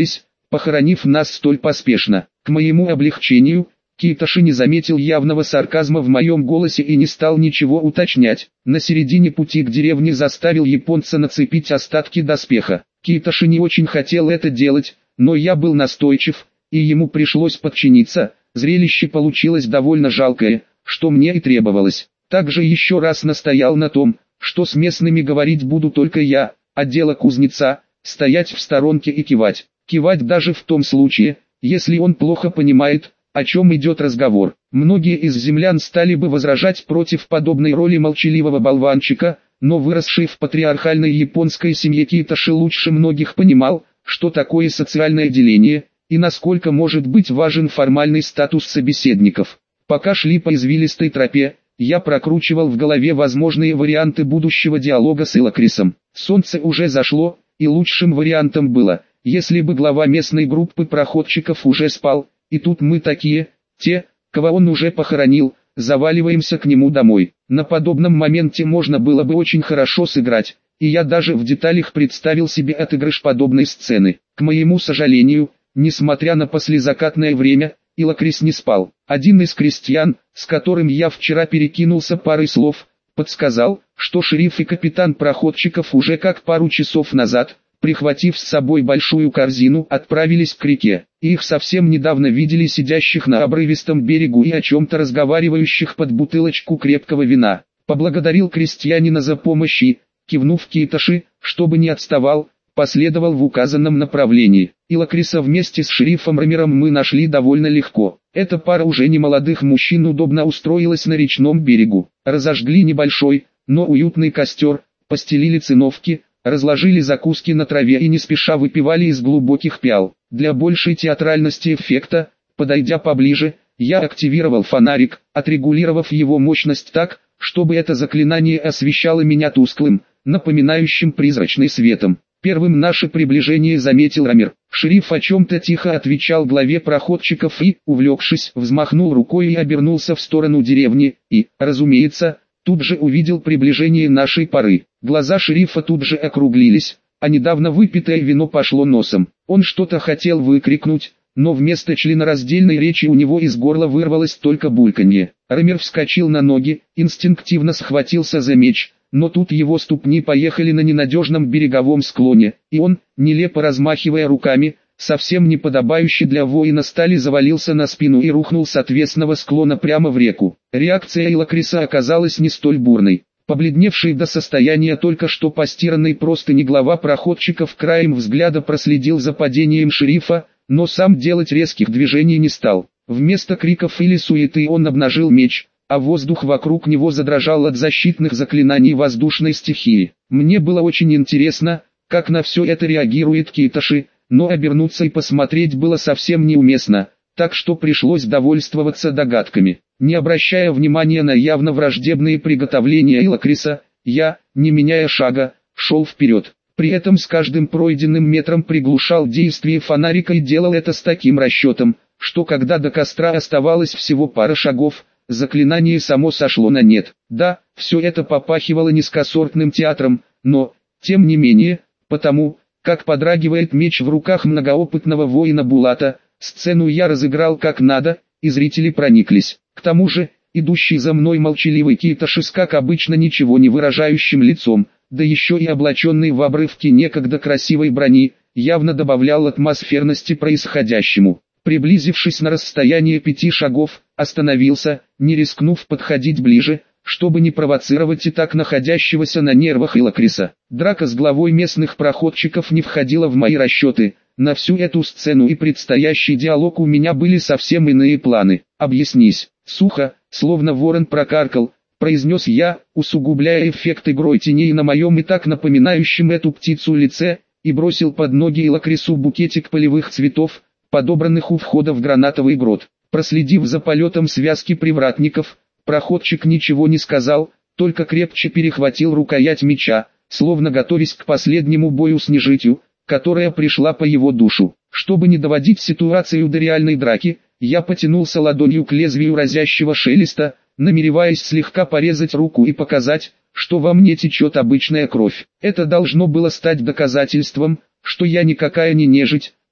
Speaker 1: похоронив нас столь поспешно. К моему облегчению, Китоши не заметил явного сарказма в моем голосе и не стал ничего уточнять. На середине пути к деревне заставил японца нацепить остатки доспеха. Китоши не очень хотел это делать, но я был настойчив, и ему пришлось подчиниться. Зрелище получилось довольно жалкое, что мне и требовалось. Также еще раз настоял на том, что с местными говорить буду только я, а дело кузнеца – стоять в сторонке и кивать. Кивать даже в том случае, если он плохо понимает, о чем идет разговор. Многие из землян стали бы возражать против подобной роли молчаливого болванчика, но выросший в патриархальной японской семье Китоши лучше многих понимал, что такое социальное деление, и насколько может быть важен формальный статус собеседников. Пока шли по извилистой тропе, я прокручивал в голове возможные варианты будущего диалога с Илакрисом. Солнце уже зашло, и лучшим вариантом было, если бы глава местной группы проходчиков уже спал, и тут мы такие, те, кого он уже похоронил, заваливаемся к нему домой. На подобном моменте можно было бы очень хорошо сыграть, и я даже в деталях представил себе отыгрыш подобной сцены. К моему сожалению, несмотря на послезакатное время, Илакрис не спал. Один из крестьян, с которым я вчера перекинулся парой слов, подсказал, что шериф и капитан проходчиков уже как пару часов назад, прихватив с собой большую корзину, отправились к реке. Их совсем недавно видели сидящих на обрывистом берегу и о чем-то разговаривающих под бутылочку крепкого вина. Поблагодарил крестьянина за помощь и, кивнув Китоши, чтобы не отставал, последовал в указанном направлении. Илакриса вместе с шерифом Рамиром мы нашли довольно легко. Эта пара уже немолодых мужчин удобно устроилась на речном берегу. Разожгли небольшой, но уютный костер, постелили циновки, разложили закуски на траве и не спеша выпивали из глубоких пиал. Для большей театральности эффекта, подойдя поближе, я активировал фонарик, отрегулировав его мощность так, чтобы это заклинание освещало меня тусклым, напоминающим призрачный светом. Первым наше приближение заметил Рамир. Шериф о чем-то тихо отвечал главе проходчиков и, увлекшись, взмахнул рукой и обернулся в сторону деревни, и, разумеется, тут же увидел приближение нашей пары. Глаза шерифа тут же округлились, а недавно выпитое вино пошло носом. Он что-то хотел выкрикнуть, но вместо членораздельной речи у него из горла вырвалось только бульканье. Рамир вскочил на ноги, инстинктивно схватился за меч, но тут его ступни поехали на ненадежном береговом склоне, и он, нелепо размахивая руками, совсем неподобающе для воина стали, завалился на спину и рухнул с отвесного склона прямо в реку. Реакция Илакриса оказалась не столь бурной. Побледневший до состояния только что постиранной простыни глава проходчиков краем взгляда проследил за падением шерифа, но сам делать резких движений не стал. Вместо криков или суеты он обнажил меч, а воздух вокруг него задрожал от защитных заклинаний воздушной стихии. Мне было очень интересно, как на все это реагирует Китоши, но обернуться и посмотреть было совсем неуместно, так что пришлось довольствоваться догадками. Не обращая внимания на явно враждебные приготовления Илакриса, я, не меняя шага, шел вперед. При этом с каждым пройденным метром приглушал действие фонарика и делал это с таким расчетом, что когда до костра оставалось всего пара шагов, заклинание само сошло на нет. Да, все это попахивало низкосортным театром, но, тем не менее, потому, как подрагивает меч в руках многоопытного воина Булата, сцену я разыграл как надо, и зрители прониклись. К тому же, идущий за мной молчаливый Китоши с как обычно ничего не выражающим лицом, да еще и облаченный в обрывки некогда красивой брони, явно добавлял атмосферности происходящему. Приблизившись на расстояние 5 шагов, остановился, не рискнув подходить ближе, чтобы не провоцировать и так находящегося на нервах Илакриса. Драка с главой местных проходчиков не входила в мои расчеты. На всю эту сцену и предстоящий диалог у меня были совсем иные планы. «Объяснись», — сухо, словно ворон прокаркал, произнес я, усугубляя эффект игрой теней на моем и так напоминающем эту птицу лице, и бросил под ноги Илакрису букетик полевых цветов, подобранных у входа в гранатовый грот. Проследив за полетом связки привратников, проходчик ничего не сказал, только крепче перехватил рукоять меча, словно готовясь к последнему бою с нежитью, которая пришла по его душу. Чтобы не доводить ситуацию до реальной драки, я потянулся ладонью к лезвию разящего шелеста, намереваясь слегка порезать руку и показать, что во мне течет обычная кровь. Это должно было стать доказательством, что я никакая не нежить,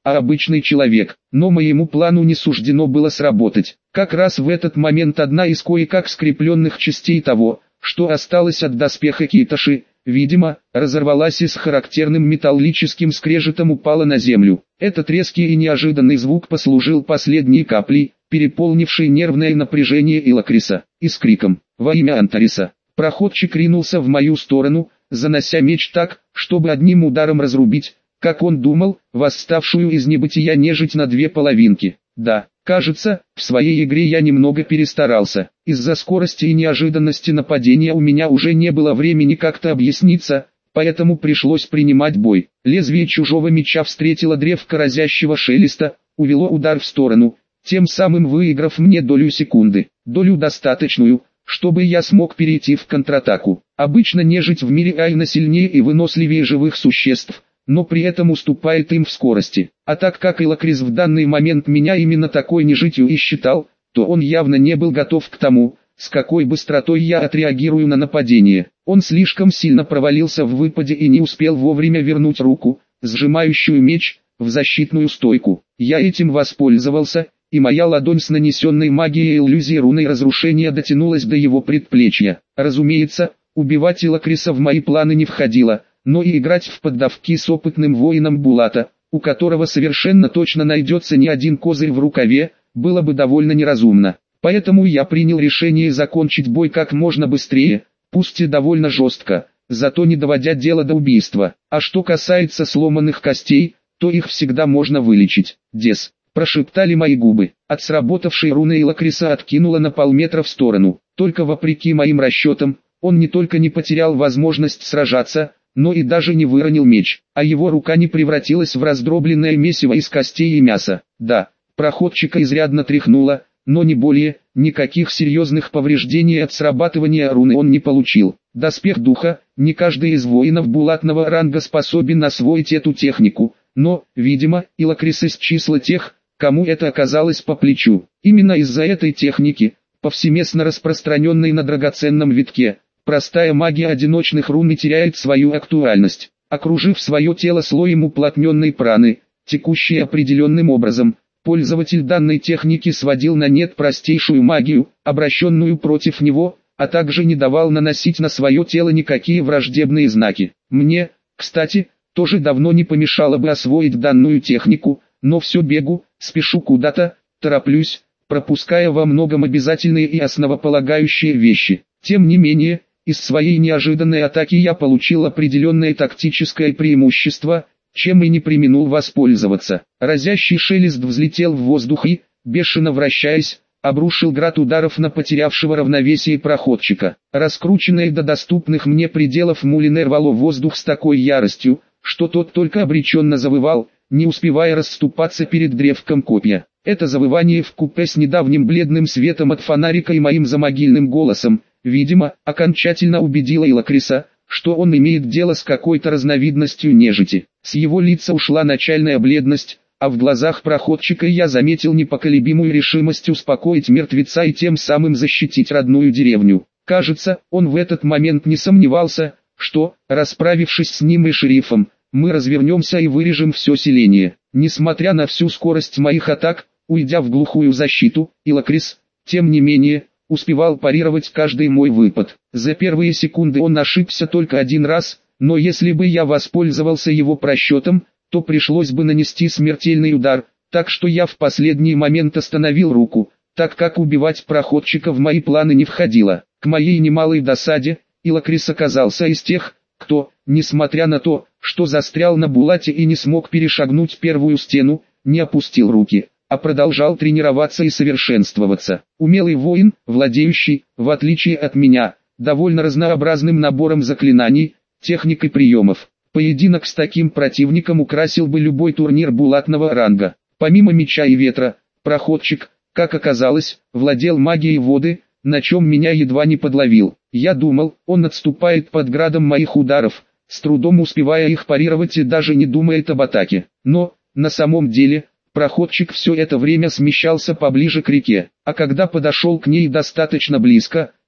Speaker 1: а обычный человек. Но моему плану не суждено было сработать. Как раз в этот момент одна из кое-как скрепленных частей того, что осталось от доспеха Китоши, видимо, разорвалась и с характерным металлическим скрежетом упала на землю. Этот резкий и неожиданный звук послужил последней каплей, переполнившей нервное напряжение Илакриса, и с криком «Во имя Антариса!» проходчик ринулся в мою сторону, занося меч так, чтобы одним ударом разрубить, как он думал, восставшую из небытия нежить на две половинки. Да, кажется, в своей игре я немного перестарался. Из-за скорости и неожиданности нападения у меня уже не было времени как-то объясниться, поэтому пришлось принимать бой. Лезвие чужого меча встретило древко разящего шелеста, увело удар в сторону, тем самым выиграв мне долю секунды. Долю достаточную, чтобы я смог перейти в контратаку. Обычно нежить в мире Айна сильнее и выносливее живых существ, но при этом уступает им в скорости. А так как Илакрис в данный момент меня именно такой нежитью и считал, то он явно не был готов к тому, с какой быстротой я отреагирую на нападение. Он слишком сильно провалился в выпаде и не успел вовремя вернуть руку, сжимающую меч, в защитную стойку. Я этим воспользовался, и моя ладонь с нанесенной магией иллюзии руной разрушения дотянулась до его предплечья. Разумеется, убивать Илакриса в мои планы не входило, но и играть в поддавки с опытным воином Булата, у которого совершенно точно найдется не один козырь в рукаве, было бы довольно неразумно. Поэтому я принял решение закончить бой как можно быстрее, пусть и довольно жестко, зато не доводя дело до убийства. А что касается сломанных костей, то их всегда можно вылечить. «Дес», прошептали мои губы. От сработавшей руны Илакриса откинуло на полметра в сторону. Только вопреки моим расчетам, он не только не потерял возможность сражаться, но и даже не выронил меч, а его рука не превратилась в раздробленное месиво из костей и мяса. Да, проходчика изрядно тряхнуло, но не более, никаких серьезных повреждений от срабатывания руны он не получил. Доспех духа, не каждый из воинов булатного ранга способен освоить эту технику, но, видимо, Илакрис из числа тех, кому это оказалось по плечу. Именно из-за этой техники, повсеместно распространенной на драгоценном витке, простая магия одиночных рун не теряет свою актуальность. Окружив свое тело слоем уплотненной праны, текущей определенным образом, пользователь данной техники сводил на нет простейшую магию, обращенную против него, а также не давал наносить на свое тело никакие враждебные знаки. Мне, кстати, тоже давно не помешало бы освоить данную технику, но все бегу, спешу куда-то, тороплюсь, пропуская во многом обязательные и основополагающие вещи. Тем не менее, из своей неожиданной атаки я получил определенное тактическое преимущество, чем и не преминул воспользоваться. Разящий шелест взлетел в воздух и, бешено вращаясь, обрушил град ударов на потерявшего равновесие проходчика. Раскрученное до доступных мне пределов Мулине рвало воздух с такой яростью, что тот только обреченно завывал, не успевая расступаться перед древком копья. Это завывание вкупе с недавним бледным светом от фонарика и моим замогильным голосом, видимо, окончательно убедило Илакриса, что он имеет дело с какой-то разновидностью нежити. С его лица ушла начальная бледность, а в глазах проходчика я заметил непоколебимую решимость успокоить мертвеца и тем самым защитить родную деревню. Кажется, он в этот момент не сомневался, что, расправившись с ним и шерифом, мы развернемся и вырежем все селение. Несмотря на всю скорость моих атак, уйдя в глухую защиту, Илакрис, тем не менее, успевал парировать каждый мой выпад. За первые секунды он ошибся только один раз, но если бы я воспользовался его просчетом, то пришлось бы нанести смертельный удар, так что я в последний момент остановил руку, так как убивать проходчика в мои планы не входило. К моей немалой досаде, Илакрис оказался из тех, кто, несмотря на то, что застрял на Булате и не смог перешагнуть первую стену, не опустил руки, а продолжал тренироваться и совершенствоваться. Умелый воин, владеющий, в отличие от меня, довольно разнообразным набором заклинаний, техник и приемов. Поединок с таким противником украсил бы любой турнир булатного ранга. Помимо меча и ветра, проходчик, как оказалось, владел магией воды, на чем меня едва не подловил. Я думал, он отступает под градом моих ударов, с трудом успевая их парировать и даже не думает об атаке. Но, на самом деле, проходчик все это время смещался поближе к реке, а когда подошел к ней достаточно близко,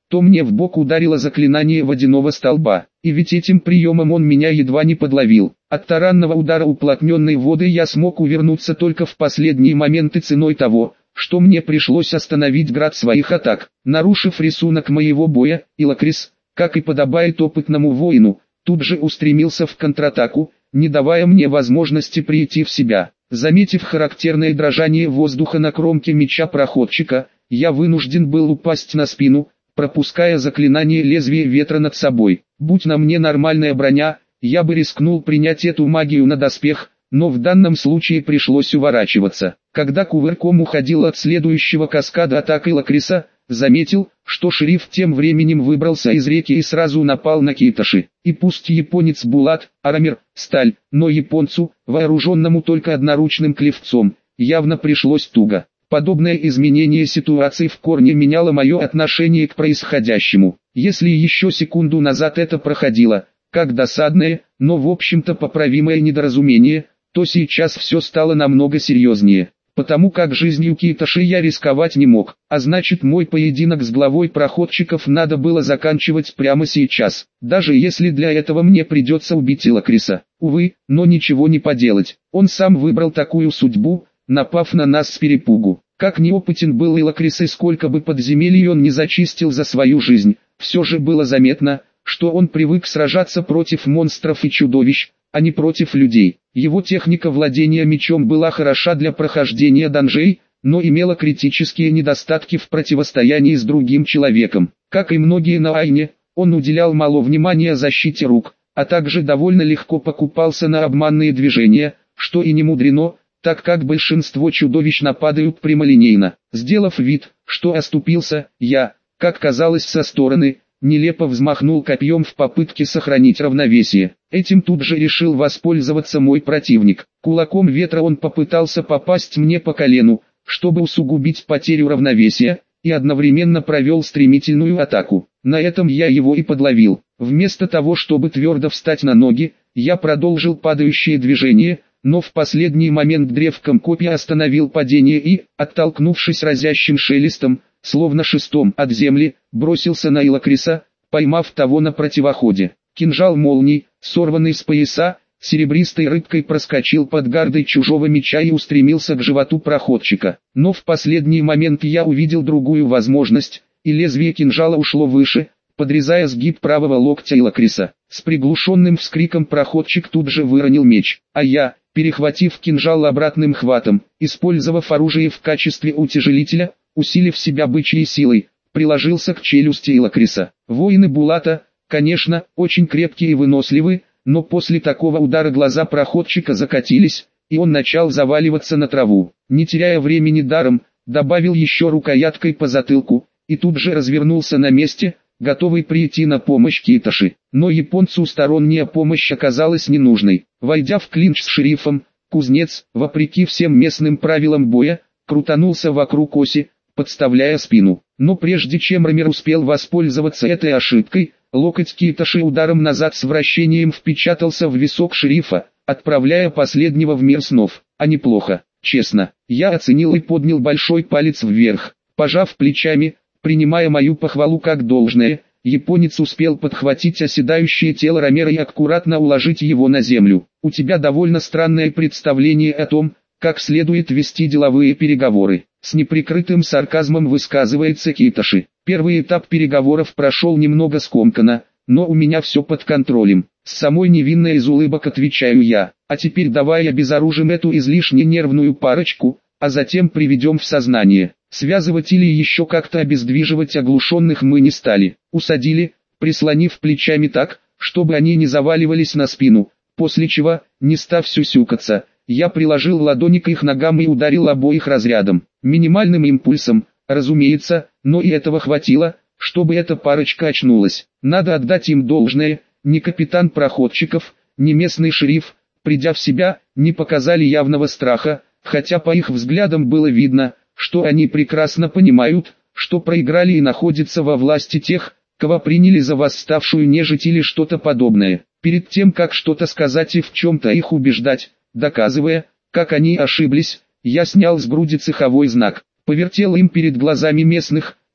Speaker 1: то мне в бок ударило заклинание водяного столба, и ведь этим приемом он меня едва не подловил. От таранного удара уплотненной воды я смог увернуться только в последние моменты ценой того, что мне пришлось остановить град своих атак. Нарушив рисунок моего боя, Илакрис, как и подобает опытному воину, тут же устремился в контратаку, не давая мне возможности прийти в себя. Заметив характерное дрожание воздуха на кромке меча проходчика, я вынужден был упасть на спину, пропуская заклинание лезвия ветра над собой. Будь на мне нормальная броня, я бы рискнул принять эту магию на доспех, но в данном случае пришлось уворачиваться. Когда кувырком уходил от следующего каскада атак Илакриса, заметил, что шериф тем временем выбрался из реки и сразу напал на Киташи. И пусть японец Булат, Арамир, сталь, но японцу, вооруженному только одноручным клевцом, явно пришлось туго. Подобное изменение ситуации в корне меняло мое отношение к происходящему. Если еще секунду назад это проходило как досадное, но в общем-то поправимое недоразумение, то сейчас все стало намного серьезнее. Потому как жизнью Киташи я рисковать не мог, а значит мой поединок с главой проходчиков надо было заканчивать прямо сейчас, даже если для этого мне придется убить Илакриса. Увы, но ничего не поделать, он сам выбрал такую судьбу, напав на нас с перепугу. Как неопытен был Илакрис и сколько бы подземелий он не зачистил за свою жизнь, все же было заметно, что он привык сражаться против монстров и чудовищ, а не против людей. Его техника владения мечом была хороша для прохождения данжей, но имела критические недостатки в противостоянии с другим человеком. Как и многие на Айне, он уделял мало внимания защите рук, а также довольно легко покупался на обманные движения, что и не мудрено, так как большинство чудовищ нападают прямолинейно. Сделав вид, что оступился, я, как казалось со стороны, нелепо взмахнул копьем в попытке сохранить равновесие. Этим тут же решил воспользоваться мой противник. Кулаком ветра он попытался попасть мне по колену, чтобы усугубить потерю равновесия, и одновременно провел стремительную атаку. На этом я его и подловил. Вместо того, чтобы твердо встать на ноги, я продолжил падающее движение, но в последний момент древком копья остановил падение и, оттолкнувшись разящим шелестом, словно шестом от земли, бросился на Илакриса, поймав того на противоходе. Кинжал молний, сорванный с пояса, серебристой рыбкой проскочил под гардой чужого меча и устремился к животу проходчика. Но в последний момент я увидел другую возможность, и лезвие кинжала ушло выше, подрезая сгиб правого локтя Илакриса. С приглушенным вскриком проходчик тут же выронил меч, а я, перехватив кинжал обратным хватом, использовав оружие в качестве утяжелителя, усилив себя бычьей силой, приложился к челюсти Илакриса. Воины Булата, конечно, очень крепкие и выносливы, но после такого удара глаза проходчика закатились, и он начал заваливаться на траву. Не теряя времени даром, добавил еще рукояткой по затылку, и тут же развернулся на месте, готовый прийти на помощь Киташи. Но японцу сторонняя помощь оказалась ненужной. Войдя в клинч с шерифом, кузнец, вопреки всем местным правилам боя, крутанулся вокруг оси, подставляя спину. Но прежде чем Рамир успел воспользоваться этой ошибкой, локоть Киташи ударом назад с вращением впечатался в висок шерифа, отправляя последнего в мир снов. А неплохо, честно. Я оценил и поднял большой палец вверх. Пожав плечами, принимая мою похвалу как должное, японец успел подхватить оседающее тело Рамира и аккуратно уложить его на землю. У тебя довольно странное представление о том, как следует вести деловые переговоры. С неприкрытым сарказмом высказывается Киташи. Первый этап переговоров прошел немного скомканно, но у меня все под контролем. С самой невинной из улыбок отвечаю я. А теперь давай обезоружим эту излишне нервную парочку, а затем приведем в сознание. Связывать или еще как-то обездвиживать оглушенных мы не стали. Усадили, прислонив плечами так, чтобы они не заваливались на спину, после чего, не став сюсюкаться, я приложил ладони к их ногам и ударил обоих разрядом. Минимальным импульсом, разумеется, но и этого хватило, чтобы эта парочка очнулась. Надо отдать им должное, ни капитан проходчиков, ни местный шериф, придя в себя, не показали явного страха, хотя по их взглядам было видно, что они прекрасно понимают, что проиграли и находятся во власти тех, кого приняли за восставшую нежить или что-то подобное. Перед тем как что-то сказать и в чем-то их убеждать, доказывая, как они ошиблись, я снял с груди цеховой знак, повертел им перед глазами местных,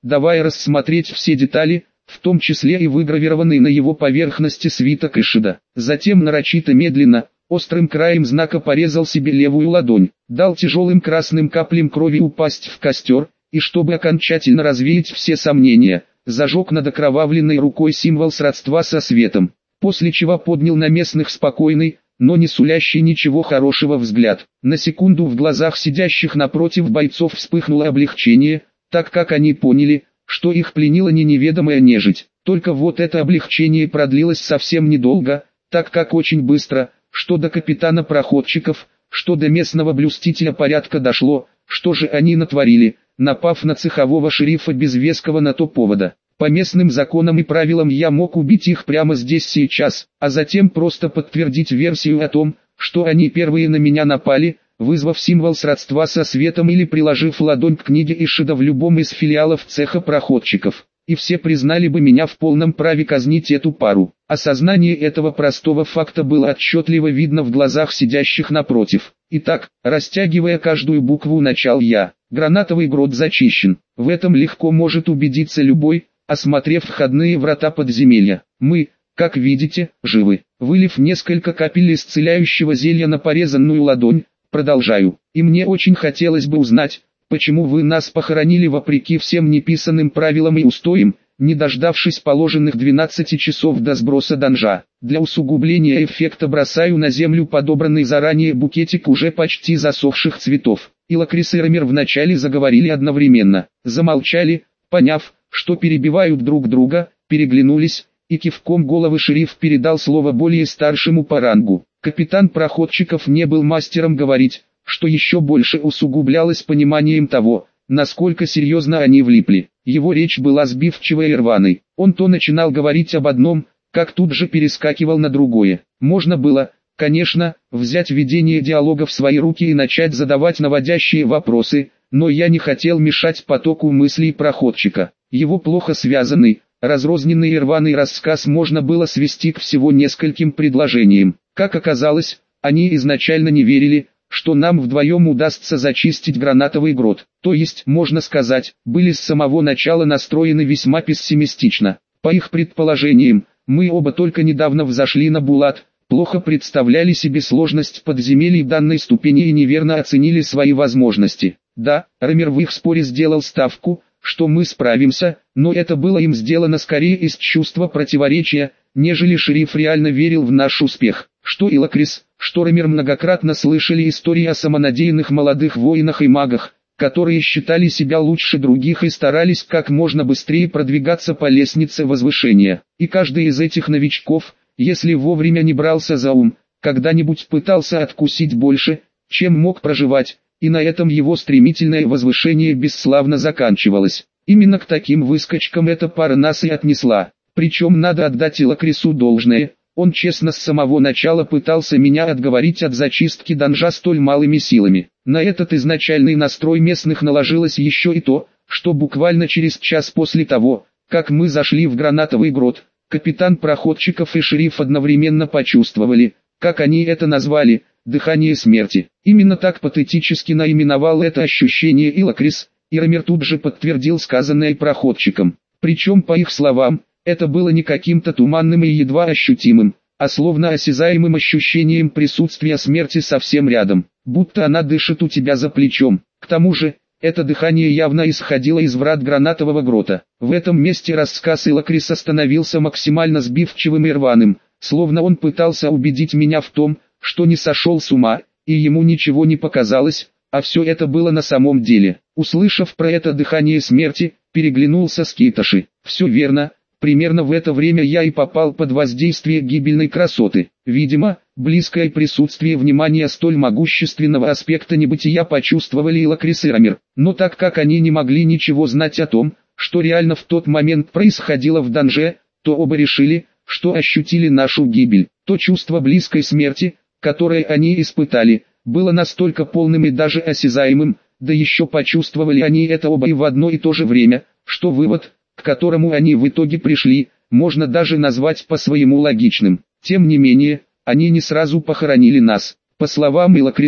Speaker 1: давая рассмотреть все детали, в том числе и выгравированный на его поверхности свиток Ишида. Затем нарочито медленно, острым краем знака порезал себе левую ладонь, дал тяжелым красным каплям крови упасть в костер, и чтобы окончательно развеять все сомнения, зажег над окровавленной рукой символ сродства со светом, после чего поднял на местных спокойный, но не сулящий ничего хорошего взгляд. На секунду в глазах сидящих напротив бойцов вспыхнуло облегчение, так как они поняли, что их пленила не неведомая нежить. Только вот это облегчение продлилось совсем недолго, так как очень быстро, что до капитана проходчиков, что до местного блюстителя порядка дошло, что же они натворили, напав на цехового шерифа без веского на то повода. По местным законам и правилам я мог убить их прямо здесь сейчас, а затем просто подтвердить версию о том, что они первые на меня напали, вызвав символ сродства со светом или приложив ладонь к книге Ишида в любом из филиалов цеха проходчиков. И все признали бы меня в полном праве казнить эту пару. Осознание этого простого факта было отчетливо видно в глазах сидящих напротив. Итак, растягивая каждую букву, начал я. Гранатовый грот зачищен. В этом легко может убедиться любой, осмотрев входные врата подземелья. Мы, как видите, живы. Вылив несколько капель исцеляющего зелья на порезанную ладонь, продолжаю. И мне очень хотелось бы узнать, почему вы нас похоронили вопреки всем неписанным правилам и устоям, не дождавшись положенных 12 часов до сброса данжа. Для усугубления эффекта бросаю на землю подобранный заранее букетик уже почти засохших цветов. Илакрис и Рамир вначале заговорили одновременно, замолчали, поняв, что перебивают друг друга, переглянулись, и кивком головы шериф передал слово более старшему по рангу. Капитан проходчиков не был мастером говорить, что еще больше усугублялось пониманием того, насколько серьезно они влипли. Его речь была сбивчивой и рваной. Он то начинал говорить об одном, как тут же перескакивал на другое. Можно было, конечно, взять ведение диалога в свои руки и начать задавать наводящие вопросы, но я не хотел мешать потоку мыслей проходчика. Его плохо связанный, разрозненный и рваный рассказ можно было свести к всего нескольким предложениям. Как оказалось, они изначально не верили, что нам вдвоем удастся зачистить гранатовый грот. То есть, можно сказать, были с самого начала настроены весьма пессимистично. По их предположениям, мы оба только недавно взошли на Булат, плохо представляли себе сложность подземелий данной ступени и неверно оценили свои возможности. Да, Рамир в их споре сделал ставку, что мы справимся, но это было им сделано скорее из чувства противоречия, нежели шериф реально верил в наш успех. Что Илакрис, что Рамир многократно слышали истории о самонадеянных молодых воинах и магах, которые считали себя лучше других и старались как можно быстрее продвигаться по лестнице возвышения. И каждый из этих новичков, если вовремя не брался за ум, когда-нибудь пытался откусить больше, чем мог проживать, и на этом его стремительное возвышение бесславно заканчивалось. Именно к таким выскочкам эта пара нас и отнесла. Причем надо отдать Илакрису должное, он честно с самого начала пытался меня отговорить от зачистки данжа столь малыми силами. На этот изначальный настрой местных наложилось еще и то, что буквально через час после того, как мы зашли в гранатовый грот, капитан проходчиков и шериф одновременно почувствовали, как они это назвали, дыхание смерти. Именно так патетически наименовал это ощущение Илакрис, и Рамир тут же подтвердил сказанное проходчиком. Причем, по их словам, это было не каким-то туманным и едва ощутимым, а словно осязаемым ощущением присутствия смерти совсем рядом, будто она дышит у тебя за плечом. К тому же, это дыхание явно исходило из врат гранатового грота. В этом месте рассказ Илакриса становился максимально сбивчивым и рваным, словно он пытался убедить меня в том, что не сошел с ума, и ему ничего не показалось, а все это было на самом деле. Услышав про это дыхание смерти, переглянулся с Кейташи. Все верно. Примерно в это время я и попал под воздействие гибельной красоты. Видимо, близкое присутствие внимания столь могущественного аспекта небытия почувствовали Илакрис и Рамир. Но так как они не могли ничего знать о том, что реально в тот момент происходило в данже, то оба решили, что ощутили нашу гибель. То чувство близкой смерти, которое они испытали, было настолько полным и даже осязаемым, да еще почувствовали они это оба и в одно и то же время, что вывод, к которому они в итоге пришли, можно даже назвать по-своему логичным. Тем не менее, они не сразу похоронили нас. По словам Илакриса,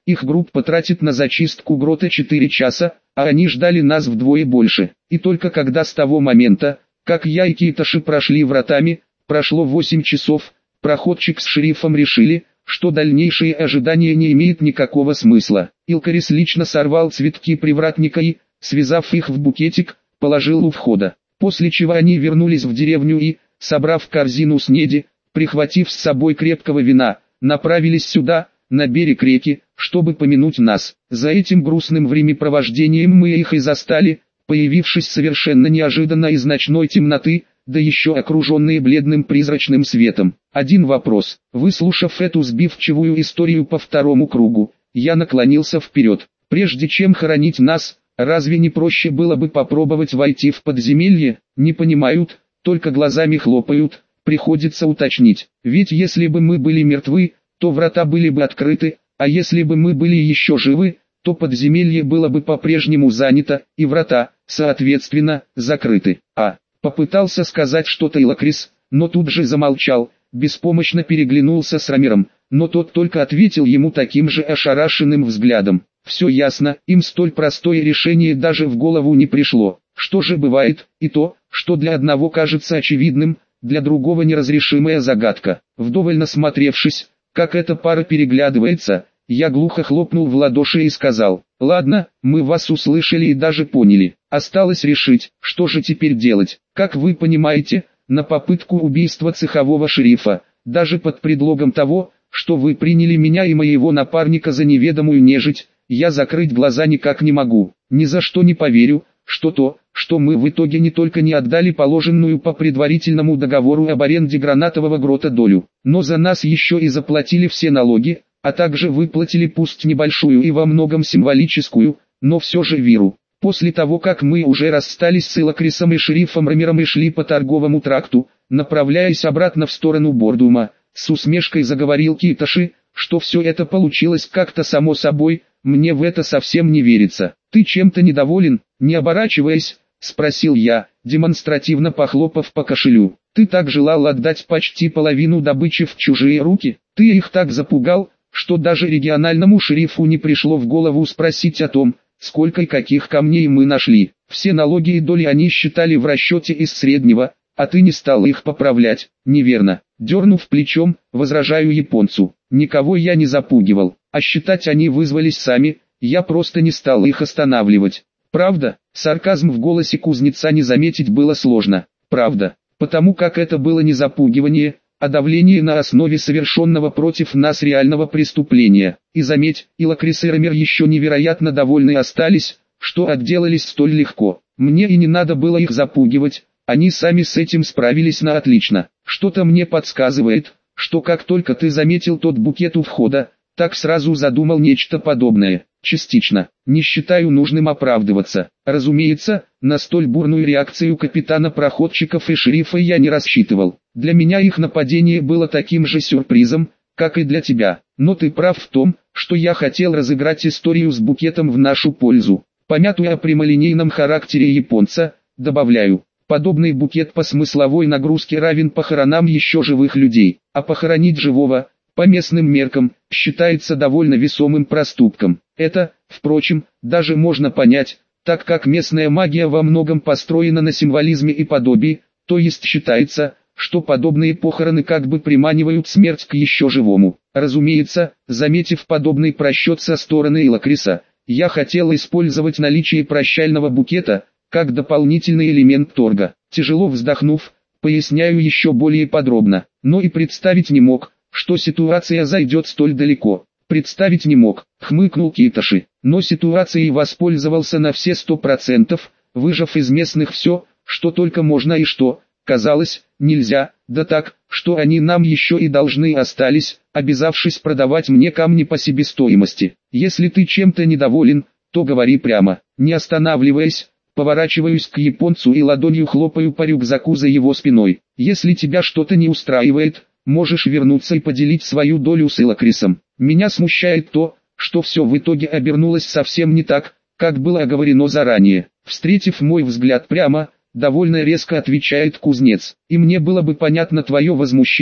Speaker 1: их группа тратит на зачистку грота 4 часа, а они ждали нас вдвое больше. И только когда с того момента, как я и Киташи прошли вратами, прошло 8 часов, проходчик с шерифом решили, что дальнейшее ожидание не имеет никакого смысла. Илкарис лично сорвал цветки привратника и, связав их в букетик, положил у входа. После чего они вернулись в деревню и, собрав корзину снеди, прихватив с собой крепкого вина, направились сюда, на берег реки, чтобы помянуть нас. За этим грустным времяпровождением мы их и застали, появившись совершенно неожиданно из ночной темноты, да еще окруженные бледным призрачным светом. Один вопрос. Выслушав эту сбивчивую историю по второму кругу, я наклонился вперед. Прежде чем хоронить нас, разве не проще было бы попробовать войти в подземелье? Не понимают, только глазами хлопают, приходится уточнить. Ведь если бы мы были мертвы, то врата были бы открыты, а если бы мы были еще живы, то подземелье было бы по-прежнему занято, и врата, соответственно, закрыты. Попытался сказать что-то Илакрис, но тут же замолчал, беспомощно переглянулся с Рамиром, но тот только ответил ему таким же ошарашенным взглядом. Все ясно, им столь простое решение даже в голову не пришло. Что же бывает, и то, что для одного кажется очевидным, для другого неразрешимая загадка. Вдоволь насмотревшись, как эта пара переглядывается, я глухо хлопнул в ладоши и сказал: «Ладно, мы вас услышали и даже поняли. Осталось решить, что же теперь делать. Как вы понимаете, на попытку убийства цехового шерифа, даже под предлогом того, что вы приняли меня и моего напарника за неведомую нежить, я закрыть глаза никак не могу. Ни за что не поверю, что то, что мы в итоге не только не отдали положенную по предварительному договору об аренде гранатового грота долю, но за нас еще и заплатили все налоги, а также выплатили пусть небольшую и во многом символическую, но все же виру. После того, как мы уже расстались с Илакрисом и шерифом Рамиром и шли по торговому тракту, направляясь обратно в сторону Бордума, с усмешкой заговорил Киташи, что все это получилось как-то само собой, мне в это совсем не верится. «Ты чем-то недоволен?» — не оборачиваясь, спросил я, демонстративно похлопав по кошелю. «Ты так желал отдать почти половину добычи в чужие руки? Ты их так запугал, что даже региональному шерифу не пришло в голову спросить о том, сколько и каких камней мы нашли. Все налоги и доли они считали в расчете из среднего, а ты не стал их поправлять». «Неверно». Дернув плечом, возражаю японцу. «Никого я не запугивал, а считать они вызвались сами, я просто не стал их останавливать». «Правда?» Сарказм в голосе кузнеца не заметить было сложно. «Правда, потому как это было не запугивание, а давление на основе совершенного против нас реального преступления. И заметь, Илакрис и Рамир еще невероятно довольны остались, что отделались столь легко. Мне и не надо было их запугивать, они сами с этим справились на отлично. Что-то мне подсказывает, что как только ты заметил тот букет у входа, так сразу задумал нечто подобное. Частично. Не считаю нужным оправдываться. Разумеется, на столь бурную реакцию капитана проходчиков и шерифа я не рассчитывал. Для меня их нападение было таким же сюрпризом, как и для тебя. Но ты прав в том, что я хотел разыграть историю с букетом в нашу пользу. Помятуя о прямолинейном характере японца, добавляю, подобный букет по смысловой нагрузке равен похоронам еще живых людей, а похоронить живого, по местным меркам, считается довольно весомым проступком. Это, впрочем, даже можно понять, так как местная магия во многом построена на символизме и подобии, то есть считается, что подобные похороны как бы приманивают смерть к еще живому. Разумеется, заметив подобный просчет со стороны Илакриса, я хотел использовать наличие прощального букета, как дополнительный элемент торга. Тяжело вздохнув, поясняю еще более подробно, но и представить не мог, что ситуация зайдет столь далеко. Представить не мог, хмыкнул Киташи, но ситуацией воспользовался на все 100%, выжав из местных все, что только можно и что, казалось, нельзя, да так, что они нам еще и должны остались, обязавшись продавать мне камни по себестоимости. Если ты чем-то недоволен, то говори прямо, не останавливаясь. Поворачиваюсь к японцу и ладонью хлопаю по рюкзаку за его спиной. Если тебя что-то не устраивает, можешь вернуться и поделить свою долю с Илакрисом. Меня смущает то, что все в итоге обернулось совсем не так, как было оговорено заранее. Встретив мой взгляд прямо, довольно резко отвечает кузнец. И мне было бы понятно твое возмущение,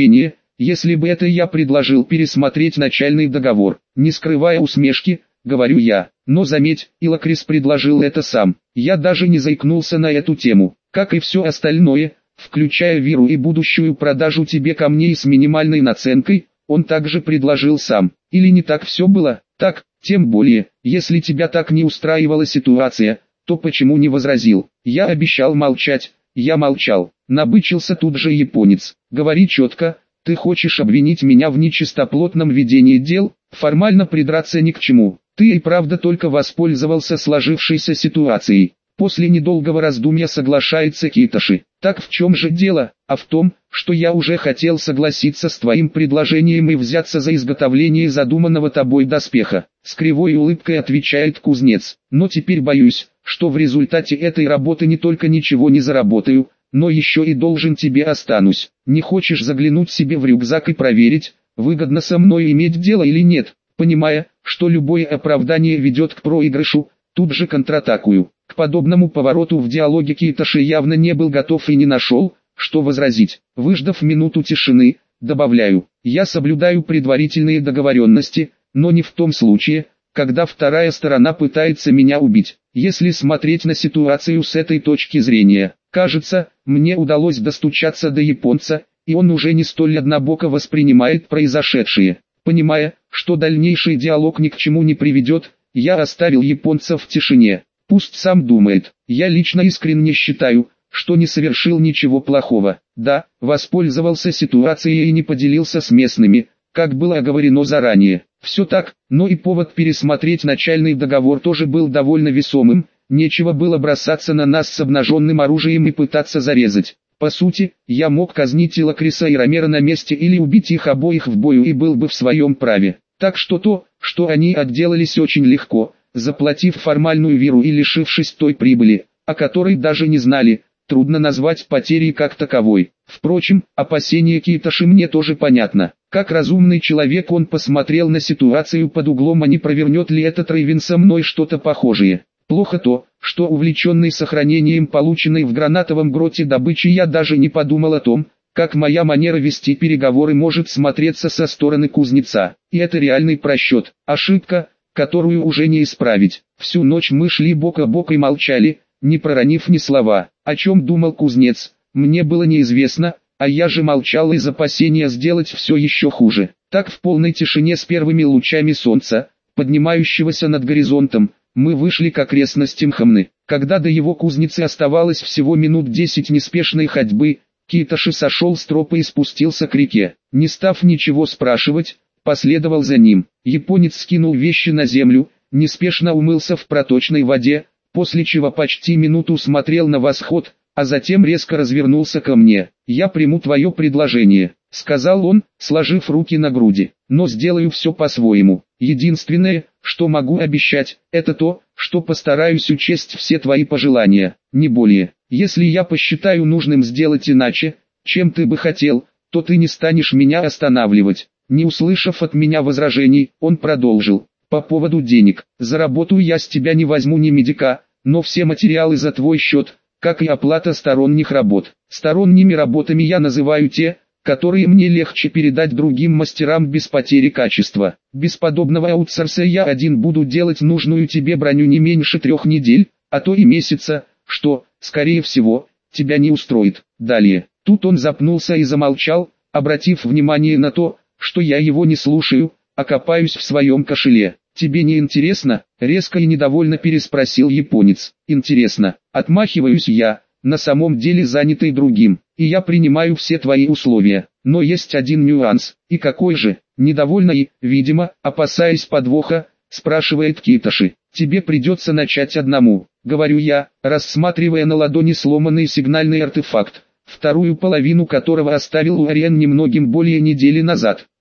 Speaker 1: если бы это я предложил пересмотреть начальный договор. Не скрывая усмешки, говорю я. Но заметь, Илакрис предложил это сам. Я даже не заикнулся на эту тему. Как и все остальное, включая виру и будущую продажу тебе камней с минимальной наценкой, он также предложил сам. Или не так все было? Так, тем более, если тебя так не устраивала ситуация, то почему не возразил? Я обещал молчать, я молчал. Набычился тут же японец. Говори четко, ты хочешь обвинить меня в нечистоплотном ведении дел? Формально придраться ни к чему. Ты и правда только воспользовался сложившейся ситуацией. После недолгого раздумья соглашается Китоши. Так в чем же дело? А в том, что я уже хотел согласиться с твоим предложением и взяться за изготовление задуманного тобой доспеха. С кривой улыбкой отвечает кузнец. Но теперь боюсь, что в результате этой работы не только ничего не заработаю, но еще и должен тебе останусь. Не хочешь заглянуть себе в рюкзак и проверить, выгодно со мной иметь дело или нет? Понимая, что любое оправдание ведет к проигрышу, тут же контратакую. К подобному повороту в диалоге Китоши явно не был готов и не нашел, что возразить. Выждав минуту тишины, добавляю, я соблюдаю предварительные договоренности, но не в том случае, когда вторая сторона пытается меня убить. Если смотреть на ситуацию с этой точки зрения, кажется, мне удалось достучаться до японца, и он уже не столь однобоко воспринимает произошедшее. Понимая, что дальнейший диалог ни к чему не приведет, я оставил японца в тишине. Пусть сам думает. Я лично искренне считаю, что не совершил ничего плохого. Да, воспользовался ситуацией и не поделился с местными, как было оговорено заранее. Все так, но и повод пересмотреть начальный договор тоже был довольно весомым. Нечего было бросаться на нас с обнаженным оружием и пытаться зарезать. По сути, я мог казнить Илакриса и Ромеро на месте или убить их обоих в бою и был бы в своем праве. Так что то, что они отделались очень легко, заплатив формальную виру и лишившись той прибыли, о которой даже не знали, трудно назвать потерей как таковой. Впрочем, опасения Китоши мне тоже понятно. Как разумный человек он посмотрел на ситуацию под углом, а не провернет ли этот Рейвен со мной что-то похожее. Плохо то, что увлеченный сохранением полученной в гранатовом гроте добычи я даже не подумал о том, как моя манера вести переговоры может смотреться со стороны кузнеца. И это реальный просчет, ошибка, которую уже не исправить. Всю ночь мы шли бок о бок и молчали, не проронив ни слова. О чем думал кузнец, мне было неизвестно, а я же молчал из опасения сделать все еще хуже. Так в полной тишине с первыми лучами солнца, поднимающегося над горизонтом, мы вышли к окрестностям Хамны. Когда до его кузницы оставалось всего минут 10 неспешной ходьбы, Китоши сошел с тропы и спустился к реке. Не став ничего спрашивать, последовал за ним. Японец скинул вещи на землю, неспешно умылся в проточной воде, после чего почти минуту смотрел на восход, а затем резко развернулся ко мне. «Я приму твое предложение», — сказал он, сложив руки на груди, — «но сделаю все по-своему. Единственное, что могу обещать, это то, что постараюсь учесть все твои пожелания, не более. Если я посчитаю нужным сделать иначе, чем ты бы хотел, то ты не станешь меня останавливать». Не услышав от меня возражений, он продолжил. «По поводу денег, за работу я с тебя не возьму ни медика, но все материалы за твой счет, как и оплата сторонних работ. Сторонними работами я называю те, которые мне легче передать другим мастерам без потери качества. Без подобного аутсорса я один буду делать нужную тебе броню не меньше 3 недель, а то и месяца, что, скорее всего, тебя не устроит». Далее, тут он запнулся и замолчал, обратив внимание на то, что я его не слушаю, а копаюсь в своем кошеле. «Тебе не интересно?» — резко и недовольно переспросил японец. «Интересно», — отмахиваюсь я, на самом деле занятый другим, и я принимаю все твои условия. Но есть один нюанс. И какой же? Недовольно и, видимо, опасаясь подвоха, спрашивает Китоши. «Тебе придется начать одному», — говорю я, рассматривая на ладони сломанный сигнальный артефакт, вторую половину которого оставил у Ариен немногим более недели назад.